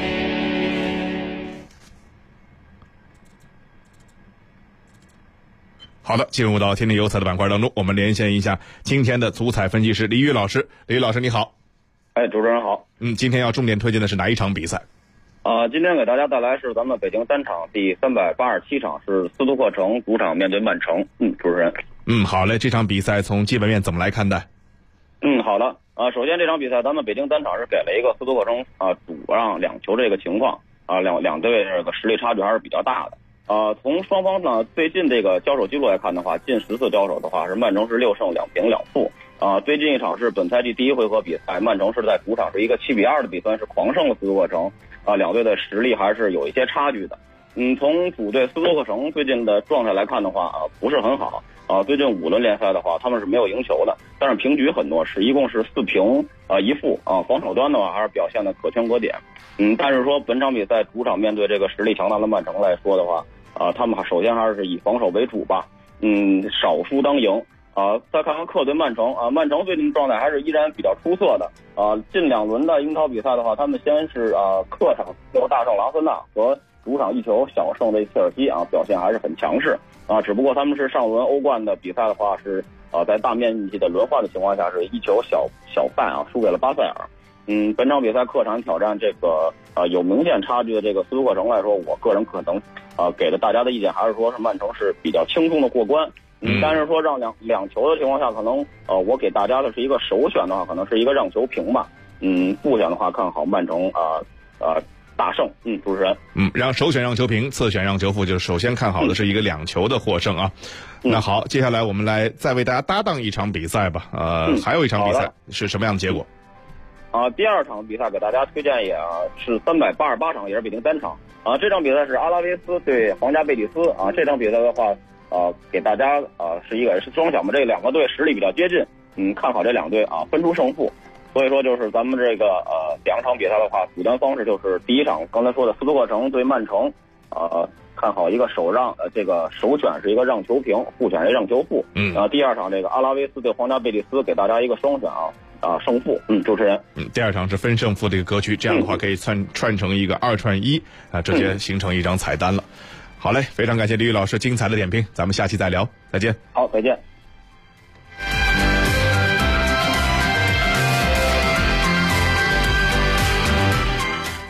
好的，进入到天天有彩的板块当中，我们连线一下今天的足彩分析师李宇老师。李宇老师你好。 主持人好。 今天要重点推荐的是哪一场比赛？ 今天给大家带来是咱们北京单场第387场，是斯图克城主场面对曼城。主持人。 好嘞，这场比赛从基本面怎么来看待？ 好的。首先这场比赛咱们北京单场是给了一个斯图克城主让2球这个情况两队这个实力差距还是比较大的。从双方呢最近这个交手记录来看的话，近10次交手的话是曼城是6胜2平2负。最近一场是本赛季第1回合比赛，曼城是在主场是一个7-2的比分是狂胜了斯图克城。两队的实力还是有一些差距的。从主队斯图克城最近的状态来看的话不是很好。最近5轮联赛的话他们是没有赢球的，但是平局很多，一共是4平1负防守端的话还是表现的可圈可点。但是说本场比赛主场面对这个实力强大的曼城来说的话他们首先还是以防守为主吧。少输当赢。再看看客队曼城曼城最近状态还是依然比较出色的。近2轮的英超比赛的话，他们先是客场大胜朗森纳和主场1球小胜的切尔西表现还是很强势只不过他们是上轮欧冠的比赛的话是在大面积的轮换的情况下是1球小败输给了巴塞尔。本场比赛客场挑战这个有明显差距的这个斯图克城来说，我个人可能给的大家的意见还是说是曼城是比较轻松的过关。但是说让两球的情况下，可能我给大家的是一个首选的话，可能是一个让球平吧。复选的话看好曼城大胜。主持人。 首选让球平，次选让球负，就是首先看好的是一个2球的获胜那好，接下来我们来再为大家搭档一场比赛吧。还有一场比赛是什么样的结果？ 第2场比赛给大家推荐也是388场，也是北京单场。这场比赛是阿拉维斯对皇家贝蒂斯。这场比赛的话给大家是一个是双响嘛，这2个队实力比较接近。看好这2队分出胜负。所以说就是咱们这个2场比赛的话，主单方式就是第一场刚才说的斯图克城对曼城，看好一个首让，这个首选是一个让球平，复选是一个让球负。第2场这个阿拉维斯对皇家贝蒂斯，给大家一个双选胜负。主持人。 第2场是分胜负这个格局，这样的话可以串成一个2串1直接形成一张彩单了。好嘞，非常感谢李宇老师精彩的点评，咱们下期再聊，再见。 好，再见。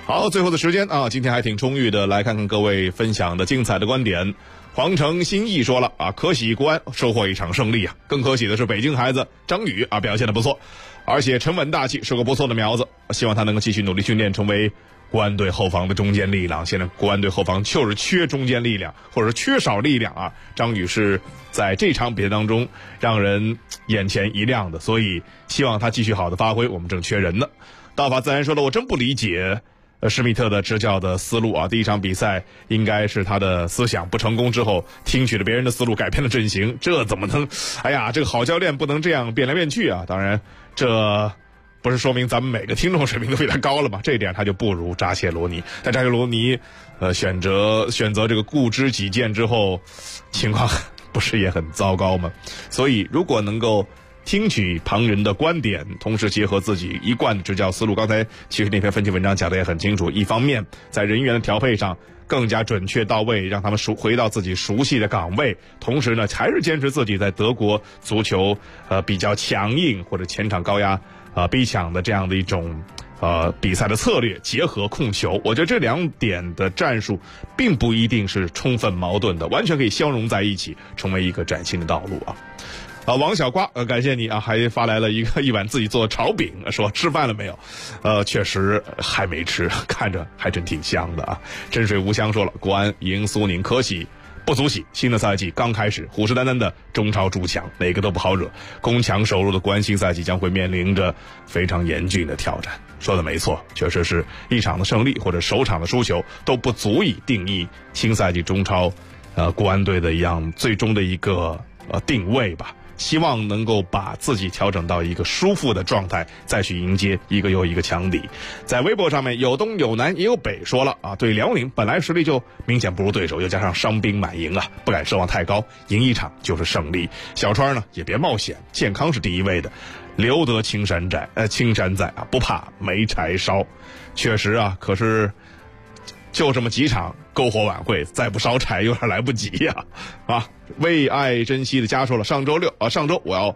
好，最后的时间啊，今天还挺充裕的，来看看各位分享的精彩的观点。皇城新义说了啊，可喜国安收获一场胜利啊，更可喜的是北京孩子张宇啊表现得不错，而且沉稳大气，是个不错的苗子，希望他能够继续努力训练，成为国安队后防的中坚力量。现在国安队后防就是缺中坚力量，或者是缺少力量啊。张宇是在这场比赛当中让人眼前一亮的，所以希望他继续好的发挥，我们正缺人呢。道法自然说了，我真不理解施密特的执教的思路啊，第一场比赛应该是他的思想不成功之后，听取了别人的思路改变了阵型，这怎么能？哎呀，这个好教练不能这样变来变去啊！当然，这不是说明咱们每个听众水平都比他高了嘛？这一点他就不如扎切罗尼。但扎切罗尼，选择这个固执己见之后，情况不是也很糟糕吗？所以，如果能够听取旁人的观点，同时结合自己一贯的执教思路。刚才其实那篇分析文章讲得也很清楚，一方面在人员的调配上更加准确到位，让他们回到自己熟悉的岗位，同时呢还是坚持自己在德国足球比较强硬或者前场高压逼抢的这样的一种比赛的策略，结合控球。我觉得这两点的战术并不一定是充分矛盾的，完全可以相融在一起，成为一个崭新的道路啊。王小瓜，感谢你啊，还发来了一碗自己做的炒饼，说吃饭了没有？确实还没吃，看着还真挺香的啊。真水无香说了，国安赢苏宁可喜不足喜，新的赛季刚开始，虎视眈眈的中超诸强哪个都不好惹，攻强守弱的国安新赛季将会面临着非常严峻的挑战。说的没错，确实是一场的胜利或者首场的输球都不足以定义新赛季中超国安队的最终的一个定位吧。希望能够把自己调整到一个舒服的状态，再去迎接一个又一个强敌。在微博上面有东有南也有北说了啊，对辽宁本来实力就明显不如对手，又加上伤兵满营啊，不敢奢望太高，赢一场就是胜利。小川呢也别冒险，健康是第一位的，留得青山在啊，不怕没柴烧。确实啊，可是就这么几场篝火晚会，再不烧柴有点来不及呀！为爱珍惜的家说了，上周我要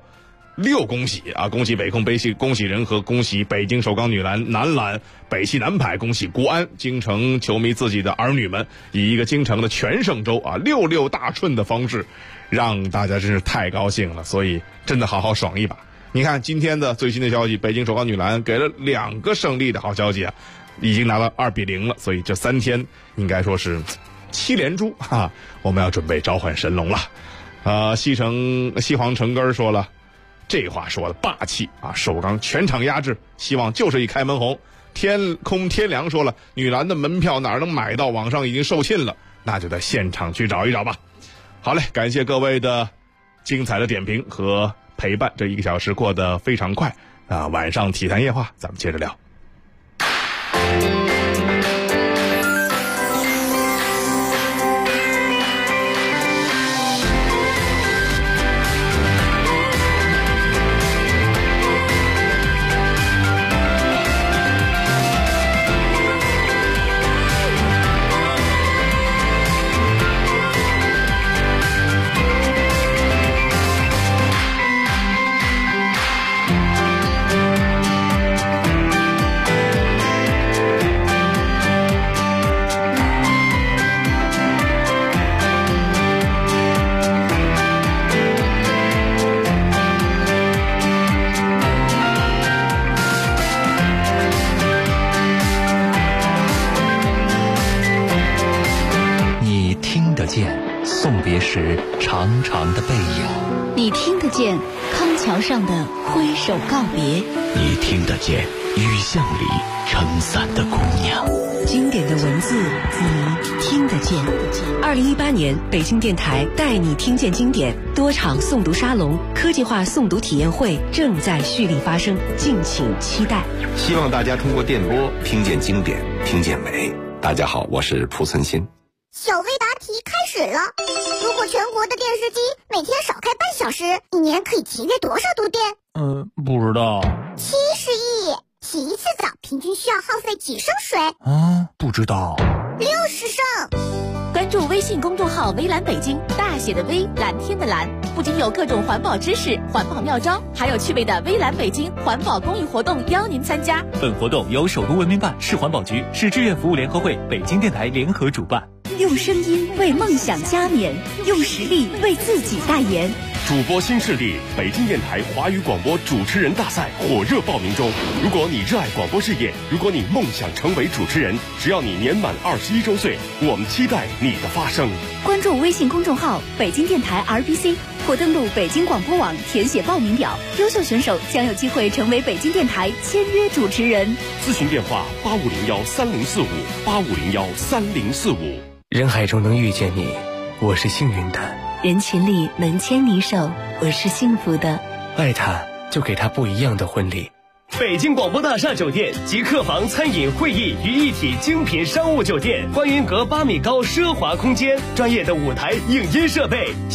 6恭喜啊！恭喜北控，恭喜仁和，恭喜北京首钢女篮男篮，北汽男排，恭喜国安京城球迷自己的儿女们，以一个京城的全胜周啊，66大顺的方式，让大家真是太高兴了，所以真的好好爽一把。你看今天的最新的消息，北京首钢女篮给了2个胜利的好消息啊！已经拿了2-0了，所以这3天应该说是7连珠哈，我们要准备召唤神龙了。西黄城根说了，这话说的霸气啊！首钢全场压制，希望就是一开门红。天空天凉说了，女篮的门票哪能买到？网上已经售罄了，那就在现场去找一找吧。好嘞，感谢各位的精彩的点评和陪伴，这1个小时过得非常快啊！晚上体坛夜话，咱们接着聊。 送别时长长的背影， 你听得见康桥上的挥手告别， 你听得见雨巷里撑伞的姑娘， 经典的文字你听得见。2018年北京电台带你听见经典多场诵读沙龙、科技化诵读体验会正在蓄力发生，敬请期待。 希望大家通过电波听见经典，听见美。大家好，我是蒲存昕。 小微答题开始了。如果全国的电视机每天少开半小时，一年可以节约多少度电？ 不知道。 70亿。洗一次澡平均需要耗费几升水？ 不知道。 60升。 关关注微信公众号“微蓝北京”，大写的微，蓝天的蓝，不仅有各种环保知识、环保妙招，还有趣味的微蓝北京环保公益活动邀您参加。 本活动由首都文明办、市环保局、市志愿服务联合会、北京电台联合主办。 用声音为梦想加冕，用实力为自己代言。 主播新势力北京电台华语广播主持人大赛火热报名中。如果你热爱广播事业，如果你梦想成为主持人，只要你年满21周岁，我们期待你的发声。 关注微信公众号北京电台 RBC 或登录北京广播网填写报名表，优秀选手将有机会成为北京电台签约主持人。 咨询电话85013045，85013045。 人海中能遇见你，我是幸运的； 人群里能牵你手，我是幸福的。 爱他，就给他不一样的婚礼。 北京广播大厦酒店集客房、餐饮、会议于一体精品商务酒店，观云阁8米高奢华空间，专业的舞台、影音设备。